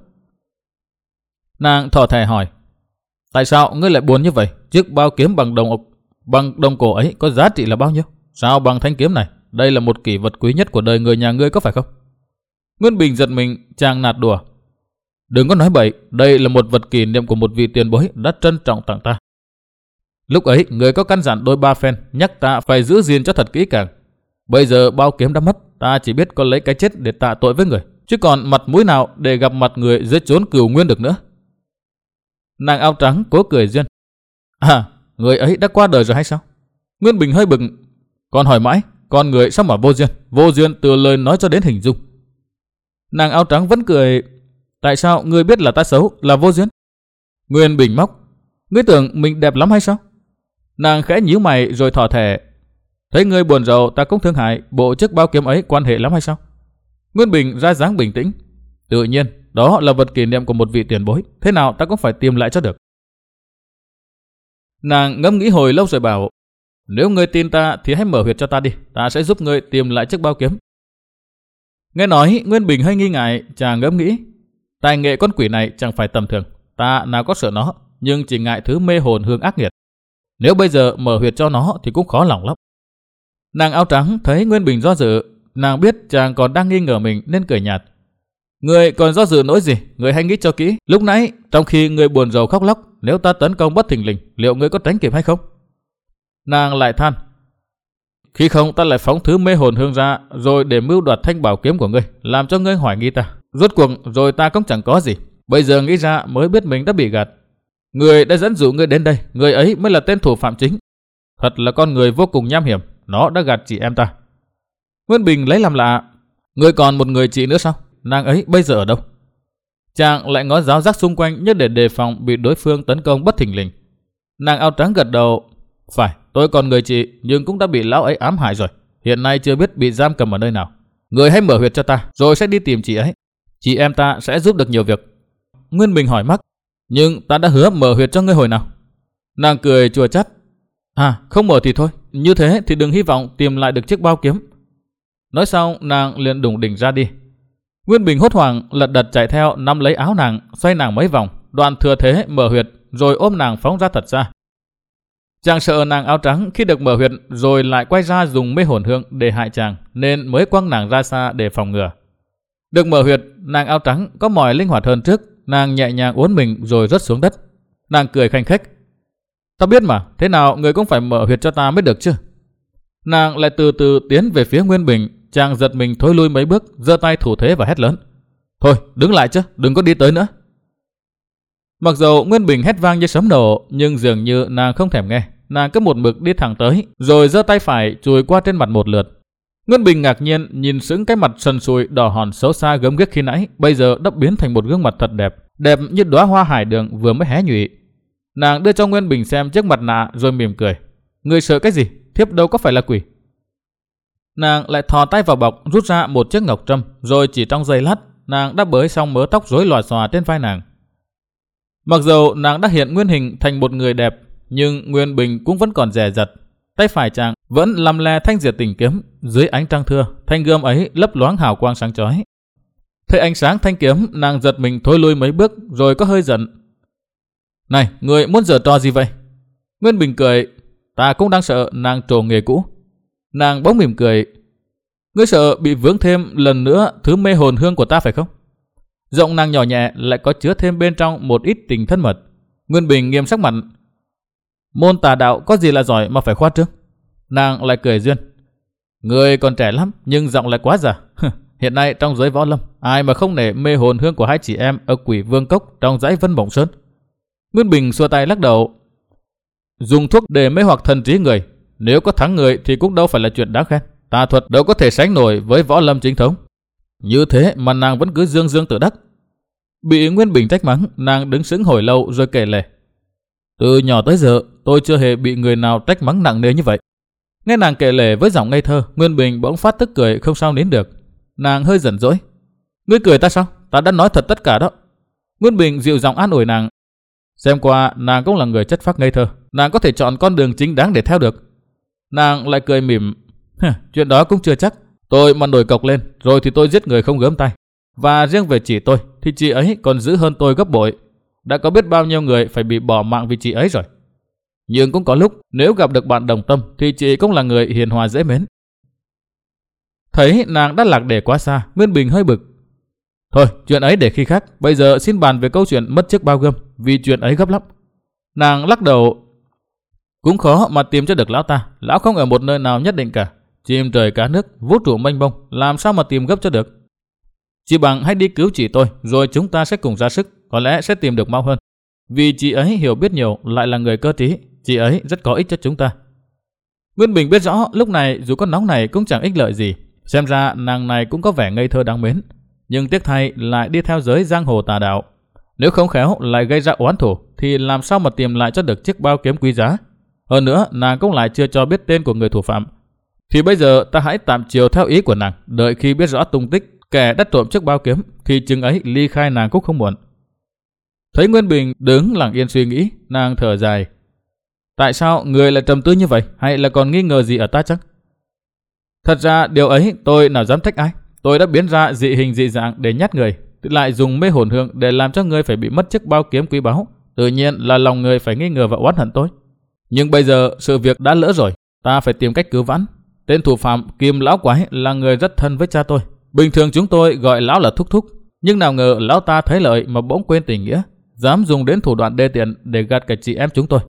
Nàng thỏ thẻ hỏi. Tại sao ngươi lại buồn như vậy? Chiếc bao kiếm bằng đồng bằng đồng cổ ấy có giá trị là bao nhiêu? Sao bằng thanh kiếm này? Đây là một kỷ vật quý nhất của đời người nhà ngươi có phải không? Nguyên Bình giật mình, chàng nạt đùa. Đừng có nói bậy, đây là một vật kỷ niệm của một vị tiền bối đã trân trọng tặng ta. Lúc ấy người có căn dặn đôi ba phen nhắc ta phải giữ gìn cho thật kỹ càng. Bây giờ bao kiếm đã mất, ta chỉ biết có lấy cái chết để tạ tội với người, chứ còn mặt mũi nào để gặp mặt người dưới chốn Cửu Nguyên được nữa. Nàng áo trắng cố cười duyên. À, người ấy đã qua đời rồi hay sao? Nguyên Bình hơi bừng. Còn hỏi mãi, con người sao mà vô duyên? Vô duyên từ lời nói cho đến hình dung. Nàng áo trắng vẫn cười. Tại sao ngươi biết là ta xấu, là vô duyên? Nguyên Bình móc. Ngươi tưởng mình đẹp lắm hay sao? Nàng khẽ nhíu mày rồi thỏ thẻ. Thấy ngươi buồn rầu ta cũng thương hại, bộ chiếc bao kiếm ấy quan hệ lắm hay sao? Nguyên Bình ra dáng bình tĩnh. Tự nhiên, đó là vật kỷ niệm của một vị tiền bối, thế nào ta cũng phải tìm lại cho được. Nàng ngẫm nghĩ hồi lâu rồi bảo. Nếu ngươi tin ta thì hãy mở huyệt cho ta đi, ta sẽ giúp ngươi tìm lại chiếc bao kiếm. Nghe nói Nguyên Bình hơi nghi ngại, chàng ngẫm nghĩ. Tài nghệ con quỷ này chẳng phải tầm thường, ta nào có sợ nó, nhưng chỉ ngại thứ mê hồn hương ác nghiệt. Nếu bây giờ mở huyệt cho nó thì cũng khó lòng lắm. Nàng áo trắng thấy Nguyên Bình do dự, nàng biết chàng còn đang nghi ngờ mình nên cười nhạt. Người còn do dự nỗi gì, người hãy nghĩ cho kỹ. Lúc nãy trong khi người buồn rầu khóc lóc, nếu ta tấn công bất thình lình, liệu người có tránh kịp hay không? Nàng lại than. Khi không ta lại phóng thứ mê hồn hương ra, rồi để mưu đoạt thanh bảo kiếm của ngươi, làm cho ngươi hoài nghi ta. Rốt cuộc rồi ta cũng chẳng có gì. Bây giờ nghĩ ra mới biết mình đã bị gạt. Người đã dẫn dụ ngươi đến đây, người ấy mới là tên thủ phạm chính. Thật là con người vô cùng nham hiểm, nó đã gạt chị em ta. Nguyên Bình lấy làm lạ. Ngươi còn một người chị nữa sao? Nàng ấy bây giờ ở đâu? Chàng lại ngó giáo giác xung quanh như để đề phòng bị đối phương tấn công bất thình lình. Nàng áo trắng gật đầu. Phải, tôi còn người chị, nhưng cũng đã bị lão ấy ám hại rồi. Hiện nay chưa biết bị giam cầm ở nơi nào. Người hãy mở huyệt cho ta, rồi sẽ đi tìm chị ấy. Chị em ta sẽ giúp được nhiều việc. Nguyên Bình hỏi mắc. Nhưng ta đã hứa mở huyệt cho ngươi hồi nào? Nàng cười chua chát. À, không mở thì thôi. Như thế thì đừng hy vọng tìm lại được chiếc bao kiếm. Nói xong nàng liền đủng đỉnh ra đi. Nguyên Bình hốt hoảng lật đật chạy theo, nắm lấy áo nàng, xoay nàng mấy vòng, đoạn thừa thế mở huyệt, rồi ôm nàng phóng ra thật xa. Chàng sợ nàng áo trắng khi được mở huyệt rồi lại quay ra dùng mê hồn hương để hại chàng, nên mới quăng nàng ra xa để phòng ngừa. Được mở huyệt, nàng áo trắng có mỏi linh hoạt hơn trước, nàng nhẹ nhàng uốn mình rồi rớt xuống đất. Nàng cười khanh khách. Ta biết mà, thế nào người cũng phải mở huyệt cho ta mới được chứ. Nàng lại từ từ tiến về phía Nguyên Bình. Chàng giật mình thối lui mấy bước, giơ tay thủ thế và hét lớn. Thôi, đứng lại chứ, đừng có đi tới nữa. Mặc dù Nguyên Bình hét vang như sấm nổ, nhưng dường như nàng không thèm nghe. Nàng cứ một mực đi thẳng tới, rồi giơ tay phải chùi qua trên mặt một lượt. Nguyên Bình ngạc nhiên nhìn sững cái mặt sần sùi đỏ hòn xấu xa gớm ghiếc khi nãy, bây giờ đã biến thành một gương mặt thật đẹp, đẹp như đóa hoa hải đường vừa mới hé nhụy. Nàng đưa cho Nguyên Bình xem chiếc mặt nạ rồi mỉm cười. Ngươi sợ cái gì? Thiếp đâu có phải là quỷ. Nàng lại thò tay vào bọc rút ra một chiếc ngọc trâm, rồi chỉ trong giây lát nàng đã bới xong mớ tóc rối lòa xòa trên vai nàng. Mặc dù nàng đã hiện nguyên hình thành một người đẹp, nhưng Nguyên Bình cũng vẫn còn dè dặt. Tay phải chàng vẫn lăm le thanh diệt tình kiếm, dưới ánh trăng thưa, thanh gươm ấy lấp loáng hào quang sáng chói. Thấy ánh sáng thanh kiếm, nàng giật mình thối lui mấy bước rồi có hơi giận. Này, người muốn giở trò gì vậy? Nguyên Bình cười, ta cũng đang sợ nàng trổ nghề cũ. Nàng bỗng mỉm cười, ngươi sợ bị vướng thêm lần nữa thứ mê hồn hương của ta phải không? Giọng nàng nhỏ nhẹ lại có chứa thêm bên trong một ít tình thân mật. Nguyên Bình nghiêm sắc mặt, môn tà đạo có gì là giỏi mà phải khoa trương? Nàng lại cười duyên, người còn trẻ lắm nhưng giọng lại quá già. Hiện nay trong giới võ lâm, ai mà không nể mê hồn hương của hai chị em ở Quỷ Vương Cốc trong dãy Vân Mộng Sơn? Nguyên Bình xua tay lắc đầu, dùng thuốc để mê hoặc thần trí người, nếu có thắng người thì cũng đâu phải là chuyện đáng khen. Tà thuật đâu có thể sánh nổi với võ lâm chính thống. Như thế mà nàng vẫn cứ dương dương tự đắc. Bị Nguyên Bình trách mắng, nàng đứng sững hồi lâu rồi kể lể, từ nhỏ tới giờ tôi chưa hề bị người nào trách mắng nặng nề như vậy. Nghe nàng kể lể với giọng ngây thơ, Nguyên Bình bỗng phát tức cười không sao nín được. Nàng hơi giận dỗi, ngươi cười ta sao? Ta đã nói thật tất cả đó. Nguyên Bình dịu giọng an ủi nàng. Xem qua nàng cũng là người chất phác ngây thơ, nàng có thể chọn con đường chính đáng để theo được. Nàng lại cười mỉm, chuyện đó cũng chưa chắc. Tôi mà nổi cọc lên rồi thì tôi giết người không gớm tay. Và riêng về chị tôi thì chị ấy còn dữ hơn tôi gấp bội. Đã có biết bao nhiêu người phải bị bỏ mạng vì chị ấy rồi. Nhưng cũng có lúc nếu gặp được bạn đồng tâm thì chị cũng là người hiền hòa dễ mến. Thấy nàng đã lạc đề quá xa, Nguyên Bình hơi bực. Thôi chuyện ấy để khi khác, bây giờ xin bàn về câu chuyện mất chiếc bao gươm, vì chuyện ấy gấp lắm. Nàng lắc đầu, cũng khó mà tìm cho được lão ta. Lão không ở một nơi nào nhất định cả. Chim trời cá nước, vũ trụ mênh mông, làm sao mà tìm gấp cho được. Chỉ bằng hãy đi cứu chị tôi, rồi chúng ta sẽ cùng ra sức, có lẽ sẽ tìm được mau hơn. Vì chị ấy hiểu biết nhiều, lại là người cơ trí, chị ấy rất có ích cho chúng ta. Nguyên Bình biết rõ lúc này dù có nóng này cũng chẳng ích lợi gì. Xem ra nàng này cũng có vẻ ngây thơ đáng mến, nhưng tiếc thay lại đi theo giới giang hồ tà đạo. Nếu không khéo lại gây ra oán thù thì làm sao mà tìm lại cho được chiếc bao kiếm quý giá. Hơn nữa nàng cũng lại chưa cho biết tên của người thủ phạm. Thì bây giờ ta hãy tạm chiều theo ý của nàng, đợi khi biết rõ tung tích kẻ đã trộm chiếc bao kiếm thì chừng ấy ly khai nàng cũng không muộn. Thấy Nguyên Bình đứng lặng yên suy nghĩ, nàng thở dài. Tại sao người lại trầm tư như vậy, hay là còn nghi ngờ gì ở ta chắc? Thật ra điều ấy tôi nào dám trách ai. Tôi đã biến ra dị hình dị dạng để nhát người, lại dùng mê hồn hương để làm cho người phải bị mất chiếc bao kiếm quý báu. Tự nhiên là lòng người phải nghi ngờ và oán hận tôi. Nhưng bây giờ sự việc đã lỡ rồi, ta phải tìm cách cứu vãn. Tên thủ phạm Kim Lão Quái là người rất thân với cha tôi. Bình thường chúng tôi gọi lão là thúc thúc, nhưng nào ngờ lão ta thấy lợi mà bỗng quên tình nghĩa, dám dùng đến thủ đoạn đê tiện để gạt cả chị em chúng tôi.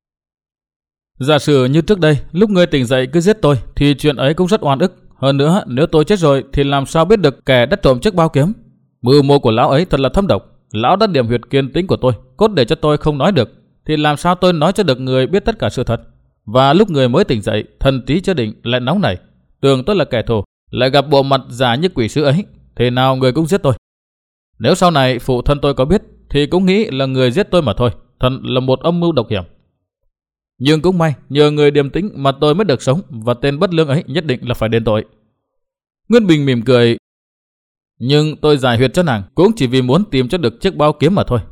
Giả sử như trước đây, lúc ngươi tỉnh dậy cứ giết tôi thì chuyện ấy cũng rất oan ức. Hơn nữa, nếu tôi chết rồi thì làm sao biết được kẻ đã trộm chiếc bao kiếm? Mưu mô của lão ấy thật là thâm độc. Lão đã điểm huyệt kiên tính của tôi, cốt để cho tôi không nói được, thì làm sao tôi nói cho được người biết tất cả sự thật? Và lúc người mới tỉnh dậy, thần trí chưa định lại nóng nảy, tưởng tôi là kẻ thù, lại gặp bộ mặt giả như quỷ sứ ấy, thế nào người cũng giết tôi. Nếu sau này phụ thân tôi có biết thì cũng nghĩ là người giết tôi mà thôi, thật là một âm mưu độc hiểm. Nhưng cũng may, nhờ người điềm tĩnh mà tôi mới được sống, và tên bất lương ấy nhất định là phải đền tội. Nguyên Bình mỉm cười, nhưng tôi giải huyệt cho nàng cũng chỉ vì muốn tìm cho được chiếc bao kiếm mà thôi.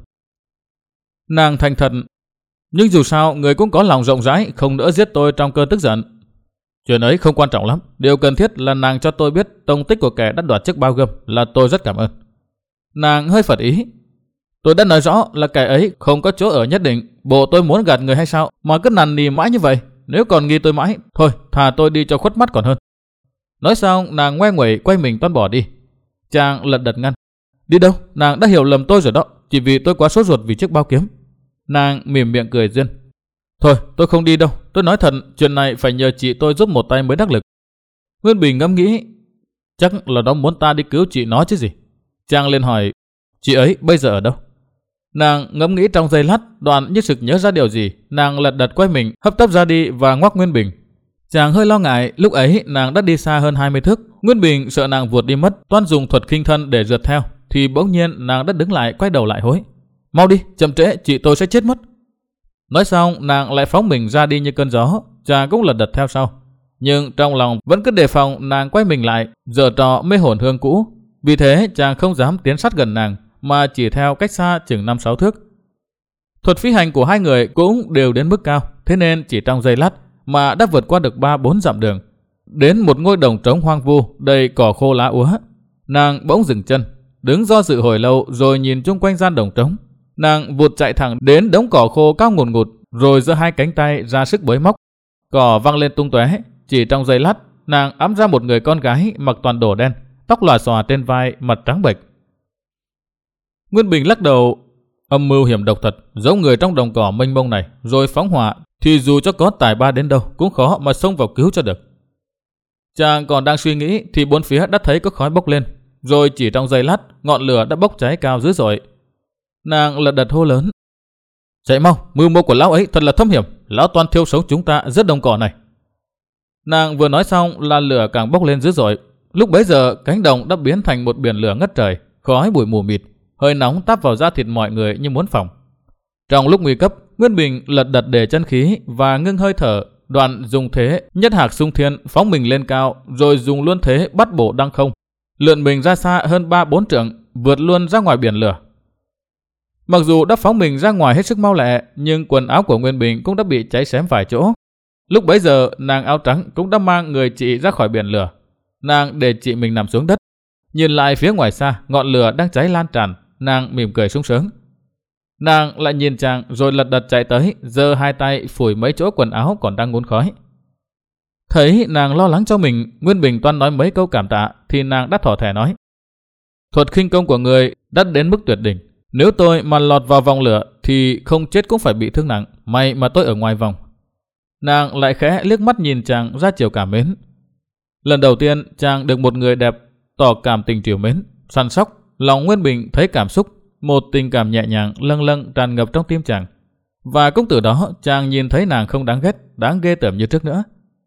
Nàng thành thật, nhưng dù sao người cũng có lòng rộng rãi, không nỡ giết tôi trong cơn tức giận. Chuyện ấy không quan trọng lắm, điều cần thiết là nàng cho tôi biết tung tích của kẻ đã đoạt chiếc bao gươm, là tôi rất cảm ơn. Nàng hơi phật ý, tôi đã nói rõ là kẻ ấy không có chỗ ở nhất định, bộ tôi muốn gạt người hay sao mà cứ nằn nì mãi như vậy? Nếu còn nghi tôi mãi, thôi thà tôi đi cho khuất mắt còn hơn. Nói xong nàng ngoe nguẩy quay mình toan bỏ đi. Chàng lật đật ngăn, đi đâu? Nàng đã hiểu lầm tôi rồi đó, chỉ vì tôi quá sốt ruột vì chiếc bao kiếm. Nàng mỉm miệng cười duyên, thôi tôi không đi đâu, tôi nói thật, chuyện này phải nhờ chị tôi giúp một tay mới đắc lực. Nguyên Bình ngẫm nghĩ, chắc là đó muốn ta đi cứu chị nó chứ gì. Chàng liền hỏi, chị ấy bây giờ ở đâu? Nàng ngẫm nghĩ trong giây lát, đoạn như sực nhớ ra điều gì, nàng lật đật quay mình, hấp tấp ra đi và ngoắc Nguyên Bình. Chàng hơi lo ngại, lúc ấy nàng đã đi xa hơn hai mươi thước. Nguyên Bình sợ nàng vụt đi mất, toan dùng thuật khinh thân để rượt theo, thì bỗng nhiên nàng đã đứng lại, quay đầu lại hối, mau đi, chậm trễ chị tôi sẽ chết mất. Nói xong nàng lại phóng mình ra đi như cơn gió. Chàng cũng lật đật theo sau, nhưng trong lòng vẫn cứ đề phòng nàng quay mình lại giở trò mê hồn hương cũ. Vì thế chàng không dám tiến sát gần nàng, mà chỉ theo cách xa chừng năm sáu thước. Thuật phi hành của hai người cũng đều đến mức cao, thế nên chỉ trong giây lát mà đã vượt qua được ba bốn dặm đường, đến một ngôi đồng trống hoang vu đầy cỏ khô lá úa. Nàng bỗng dừng chân, đứng do dự hồi lâu rồi nhìn chung quanh gian đồng trống. Nàng vụt chạy thẳng đến đống cỏ khô cao ngùn ngụt, rồi giơ hai cánh tay ra sức bới móc. Cỏ văng lên tung tóe, chỉ trong giây lát, nàng ẵm ra một người con gái mặc toàn đồ đen, tóc lòa xòa trên vai, mặt trắng bệch. Nguyên Bình lắc đầu, âm mưu hiểm độc thật, giấu người trong đồng cỏ mênh mông này rồi phóng hỏa, thì dù cho có tài ba đến đâu cũng khó mà xông vào cứu cho được. Chàng còn đang suy nghĩ thì bốn phía đã thấy có khói bốc lên, rồi chỉ trong giây lát ngọn lửa đã bốc cháy cao dữ dội. Nàng lật đật hô lớn: chạy mau, mưu mô của lão ấy thật là thâm hiểm, lão toan thiêu sống chúng ta rất đồng cỏ này. Nàng vừa nói xong là lửa càng bốc lên dữ dội. Lúc bấy giờ cánh đồng đã biến thành một biển lửa ngất trời, khói bụi mù mịt, hơi nóng táp vào da thịt mọi người như muốn phỏng. Trong lúc nguy cấp, Nguyên Bình lật đật để chân khí và ngưng hơi thở, đoạn dùng thế nhất hạc xung thiên phóng mình lên cao, rồi dùng luôn thế bắt bổ đăng không, lượn mình ra xa hơn ba bốn trượng, vượt luôn ra ngoài biển lửa. Mặc dù đã phóng mình ra ngoài hết sức mau lẹ, nhưng quần áo của Nguyên Bình cũng đã bị cháy xém vài chỗ. Lúc bấy giờ nàng áo trắng cũng đã mang người chị ra khỏi biển lửa. Nàng để chị mình nằm xuống đất, nhìn lại phía ngoài xa ngọn lửa đang cháy lan tràn, nàng mỉm cười sung sướng. Nàng lại nhìn chàng rồi lật đật chạy tới, giơ hai tay phủi mấy chỗ quần áo còn đang ngốn khói. Thấy nàng lo lắng cho mình, Nguyên Bình toan nói mấy câu cảm tạ thì nàng đã thỏ thẻ nói: thuật khinh công của người đã đến mức tuyệt đỉnh, nếu tôi mà lọt vào vòng lửa thì không chết cũng phải bị thương nặng, may mà tôi ở ngoài vòng. Nàng lại khẽ liếc mắt nhìn chàng ra chiều cảm mến. Lần đầu tiên chàng được một người đẹp tỏ cảm tình trìu mến, săn sóc, lòng Nguyên Bình thấy cảm xúc, một tình cảm nhẹ nhàng lâng lâng tràn ngập trong tim chàng. Và cũng từ đó chàng nhìn thấy nàng không đáng ghét, đáng ghê tởm như trước nữa.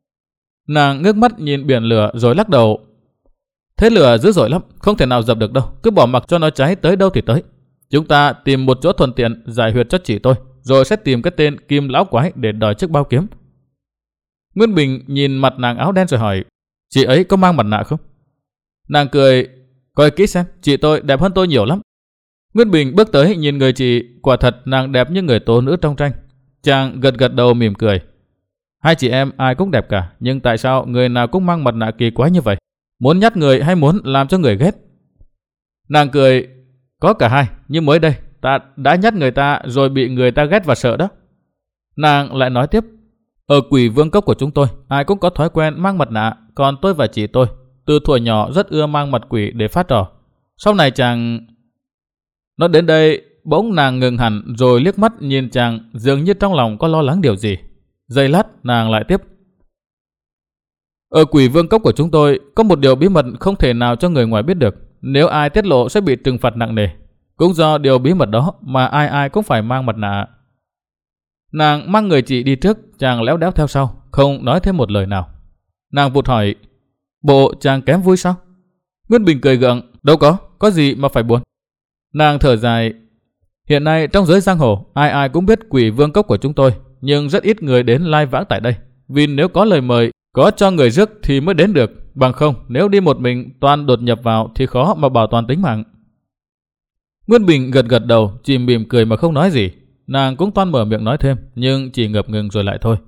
Nàng ngước mắt nhìn biển lửa rồi lắc đầu: thế lửa dữ dội lắm, không thể nào dập được đâu, cứ bỏ mặc cho nó cháy tới đâu thì tới. Chúng ta tìm một chỗ thuận tiện giải huyệt cho chị tôi, rồi sẽ tìm cái tên Kim lão quái để đòi chiếc bao kiếm. Nguyên Bình nhìn mặt nàng áo đen rồi hỏi: chị ấy có mang mặt nạ không? Nàng cười: coi kỹ xem, chị tôi đẹp hơn tôi nhiều lắm. Nguyên Bình bước tới nhìn người chị, quả thật nàng đẹp như người tố nữ trong tranh. Chàng gật gật đầu mỉm cười: hai chị em ai cũng đẹp cả, nhưng tại sao người nào cũng mang mặt nạ kỳ quái như vậy? Muốn nhát người hay muốn làm cho người ghét? Nàng cười: có cả hai, nhưng mới đây ta đã nhát người ta rồi bị người ta ghét và sợ đó. Nàng lại nói tiếp: ở Quỷ Vương Cốc của chúng tôi ai cũng có thói quen mang mặt nạ, còn tôi và chị tôi từ thuở nhỏ rất ưa mang mặt quỷ để phát trò. Sau này chàng... Nói đến đây bỗng nàng ngừng hẳn rồi liếc mắt nhìn chàng, dường như trong lòng có lo lắng điều gì. Giây lát nàng lại tiếp: ở Quỷ Vương Cốc của chúng tôi có một điều bí mật không thể nào cho người ngoài biết được, nếu ai tiết lộ sẽ bị trừng phạt nặng nề. Cũng do điều bí mật đó mà ai ai cũng phải mang mặt nạ. Nàng mang người chị đi trước, chàng léo đéo theo sau, không nói thêm một lời nào. Nàng vụt hỏi: bộ chàng kém vui sao? Nguyên Bình cười gượng: đâu có, có gì mà phải buồn. Nàng thở dài: hiện nay trong giới giang hồ ai ai cũng biết Quỷ Vương Cốc của chúng tôi, nhưng rất ít người đến lai vãng tại đây, vì nếu có lời mời, có cho người rước thì mới đến được, bằng không nếu đi một mình toàn đột nhập vào thì khó mà bảo toàn tính mạng. Nguyên Bình gật gật đầu, chỉ mỉm cười mà không nói gì. Nàng cũng toan mở miệng nói thêm, nhưng chỉ ngập ngừng rồi lại thôi.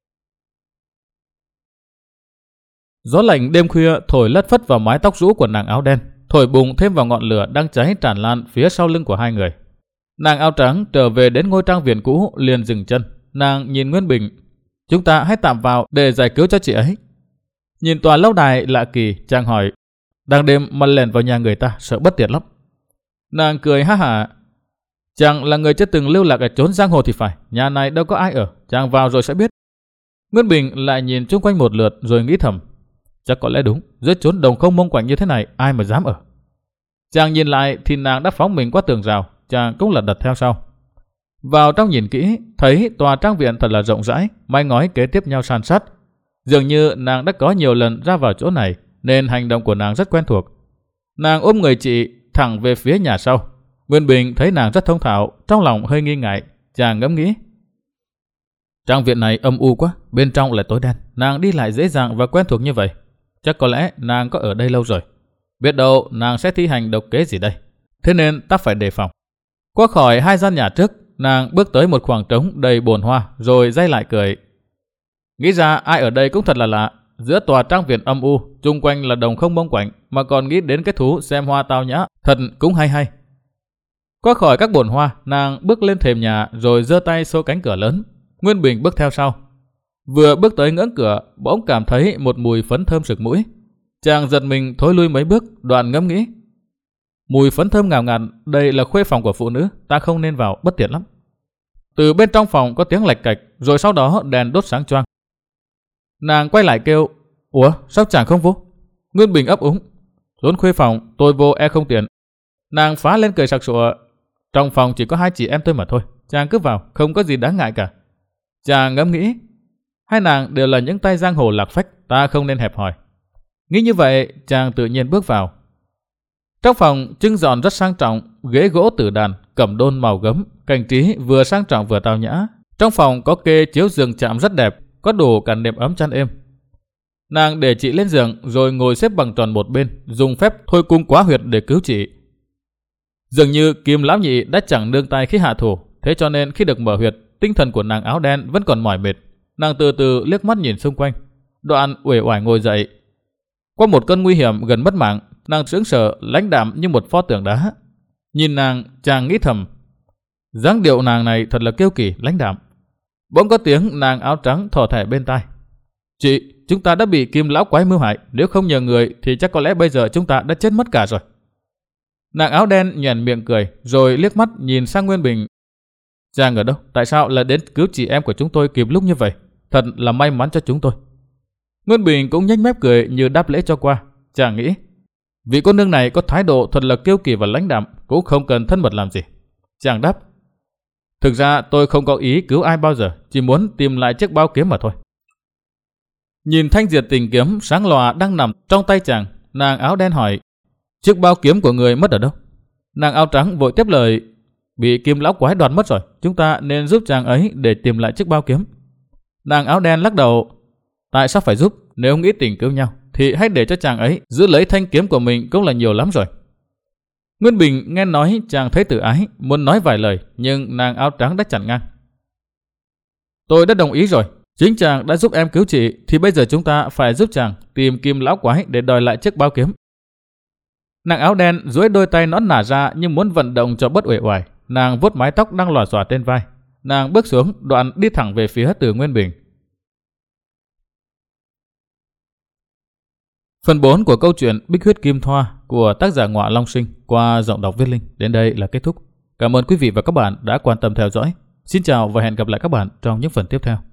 Gió lạnh đêm khuya thổi lất phất vào mái tóc rũ của nàng áo đen, thổi bùng thêm vào ngọn lửa đang cháy tràn lan phía sau lưng của hai người. Nàng áo trắng trở về đến ngôi trang viện cũ liền dừng chân. Nàng nhìn Nguyên Bình: chúng ta hãy tạm vào để giải cứu cho chị ấy. Nhìn tòa lâu đài lạ kỳ, chàng hỏi: đang đêm mà lẻn vào nhà người ta sợ bất tiện lắm. Nàng cười ha hả: chàng là người chưa từng lưu lạc ở chốn giang hồ thì phải, nhà này đâu có ai ở, chàng vào rồi sẽ biết. Nguyên Bình lại nhìn chung quanh một lượt rồi nghĩ thầm: chắc có lẽ đúng, dưới chốn đồng không mông quạnh như thế này ai mà dám ở. Chàng nhìn lại thì nàng đã phóng mình qua tường rào, chàng cũng lật đật theo sau. Vào trong nhìn kỹ, thấy tòa trang viện thật là rộng rãi, mái ngói kế tiếp nhau san sát. Dường như nàng đã có nhiều lần ra vào chỗ này, nên hành động của nàng rất quen thuộc. Nàng ôm người chị thẳng về phía nhà sau. Nguyên Bình thấy nàng rất thông thạo, trong lòng hơi nghi ngại, chàng ngẫm nghĩ: trang viện này âm u quá, bên trong lại tối đen, nàng đi lại dễ dàng và quen thuộc như vậy, chắc có lẽ nàng có ở đây lâu rồi. Biết đâu nàng sẽ thi hành độc kế gì đây, thế nên ta phải đề phòng. Qua khỏi hai gian nhà trước, nàng bước tới một khoảng trống đầy bồn hoa, rồi day lại cười: nghĩ ra ai ở đây cũng thật là lạ, giữa tòa trang viện âm u, chung quanh là đồng không mông quạnh, mà còn nghĩ đến cái thú xem hoa tao nhã, thật cũng hay hay. Qua khỏi các bồn hoa, nàng bước lên thềm nhà rồi giơ tay xô cánh cửa lớn. Nguyên Bình bước theo sau. Vừa bước tới ngưỡng cửa, bỗng cảm thấy một mùi phấn thơm sực mũi. Chàng giật mình thối lui mấy bước, đoạn ngẫm nghĩ. Mùi phấn thơm ngào ngạt, đây là khuê phòng của phụ nữ, ta không nên vào, bất tiện lắm. Từ bên trong phòng có tiếng lạch cạch, rồi sau đó đèn đốt sáng choang. Nàng quay lại kêu, ủa sao chàng không vô? Nguyên Bình ấp úng, xuống khuê phòng, tôi vô e không tiện. Nàng phá lên cười sặc sụa, trong phòng chỉ có hai chị em tôi mà thôi, chàng cứ vào, không có gì đáng ngại cả. Chàng ngẫm nghĩ, hai nàng đều là những tay giang hồ lạc phách, ta không nên hẹp hòi. Nghĩ như vậy, chàng tự nhiên bước vào. Trong phòng trưng dọn rất sang trọng, ghế gỗ tử đàn, cẩm đôn màu gấm, cảnh trí vừa sang trọng vừa tao nhã. Trong phòng có kê chiếu giường chạm rất đẹp, có đủ cả nệm ấm chăn êm. Nàng để chị lên giường rồi ngồi xếp bằng tròn một bên, dùng phép thôi cung quá huyệt để cứu chị. Dường như Kim lão nhị đã chẳng nương tay khi hạ thủ, thế cho nên khi được mở huyệt, tinh thần của nàng áo đen vẫn còn mỏi mệt. Nàng từ từ liếc mắt nhìn xung quanh, đoạn uể oải ngồi dậy. Qua một cơn nguy hiểm gần mất mạng, nàng sững sờ lãnh đạm như một pho tượng đá. Nhìn nàng, chàng nghĩ thầm, dáng điệu nàng này thật là kiêu kỳ lãnh đạm. Bỗng có tiếng nàng áo trắng thò thẻ bên tai. Chị, chúng ta đã bị Kim lão quái mưu hại, nếu không nhờ người thì chắc có lẽ bây giờ chúng ta đã chết mất cả rồi. Nàng áo đen nhoẻn miệng cười, rồi liếc mắt nhìn sang Nguyên Bình. Chàng ở đâu? Tại sao lại đến cứu chị em của chúng tôi kịp lúc như vậy? Thật là may mắn cho chúng tôi. Nguyên Bình cũng nhếch mép cười như đáp lễ cho qua. Chàng nghĩ, vị cô nương này có thái độ thật là kiêu kỳ và lãnh đạm, cũng không cần thân mật làm gì. Chàng đáp, thực ra tôi không có ý cứu ai bao giờ, chỉ muốn tìm lại chiếc bao kiếm mà thôi. Nhìn thanh diệt tình kiếm sáng lòa đang nằm trong tay chàng, nàng áo đen hỏi, chiếc bao kiếm của người mất ở đâu? Nàng áo trắng vội tiếp lời, bị Kim lão quái đoạt mất rồi, chúng ta nên giúp chàng ấy để tìm lại chiếc bao kiếm. Nàng áo đen lắc đầu, tại sao phải giúp? Nếu nghĩ tình cứu nhau thì hãy để cho chàng ấy giữ lấy thanh kiếm của mình cũng là nhiều lắm rồi. Nguyên Bình nghe nói chàng thấy tự ái, muốn nói vài lời, nhưng nàng áo trắng đã chặn ngang. Tôi đã đồng ý rồi, chính chàng đã giúp em cứu chị, thì bây giờ chúng ta phải giúp chàng tìm Kim lão quái để đòi lại chiếc bao kiếm. Nàng áo đen duỗi đôi tay nõn nả ra nhưng muốn vận động cho bớt uể oải. Nàng vuốt mái tóc đang lòa xòa trên vai. Nàng bước xuống, đoạn đi thẳng về phía Từ Nguyên Bình. Phần bốn của câu chuyện Bích Huyết Kim Thoa của tác giả Ngọa Long Sinh qua giọng đọc Viết Linh đến đây là kết thúc. Cảm ơn quý vị và các bạn đã quan tâm theo dõi. Xin chào và hẹn gặp lại các bạn trong những phần tiếp theo.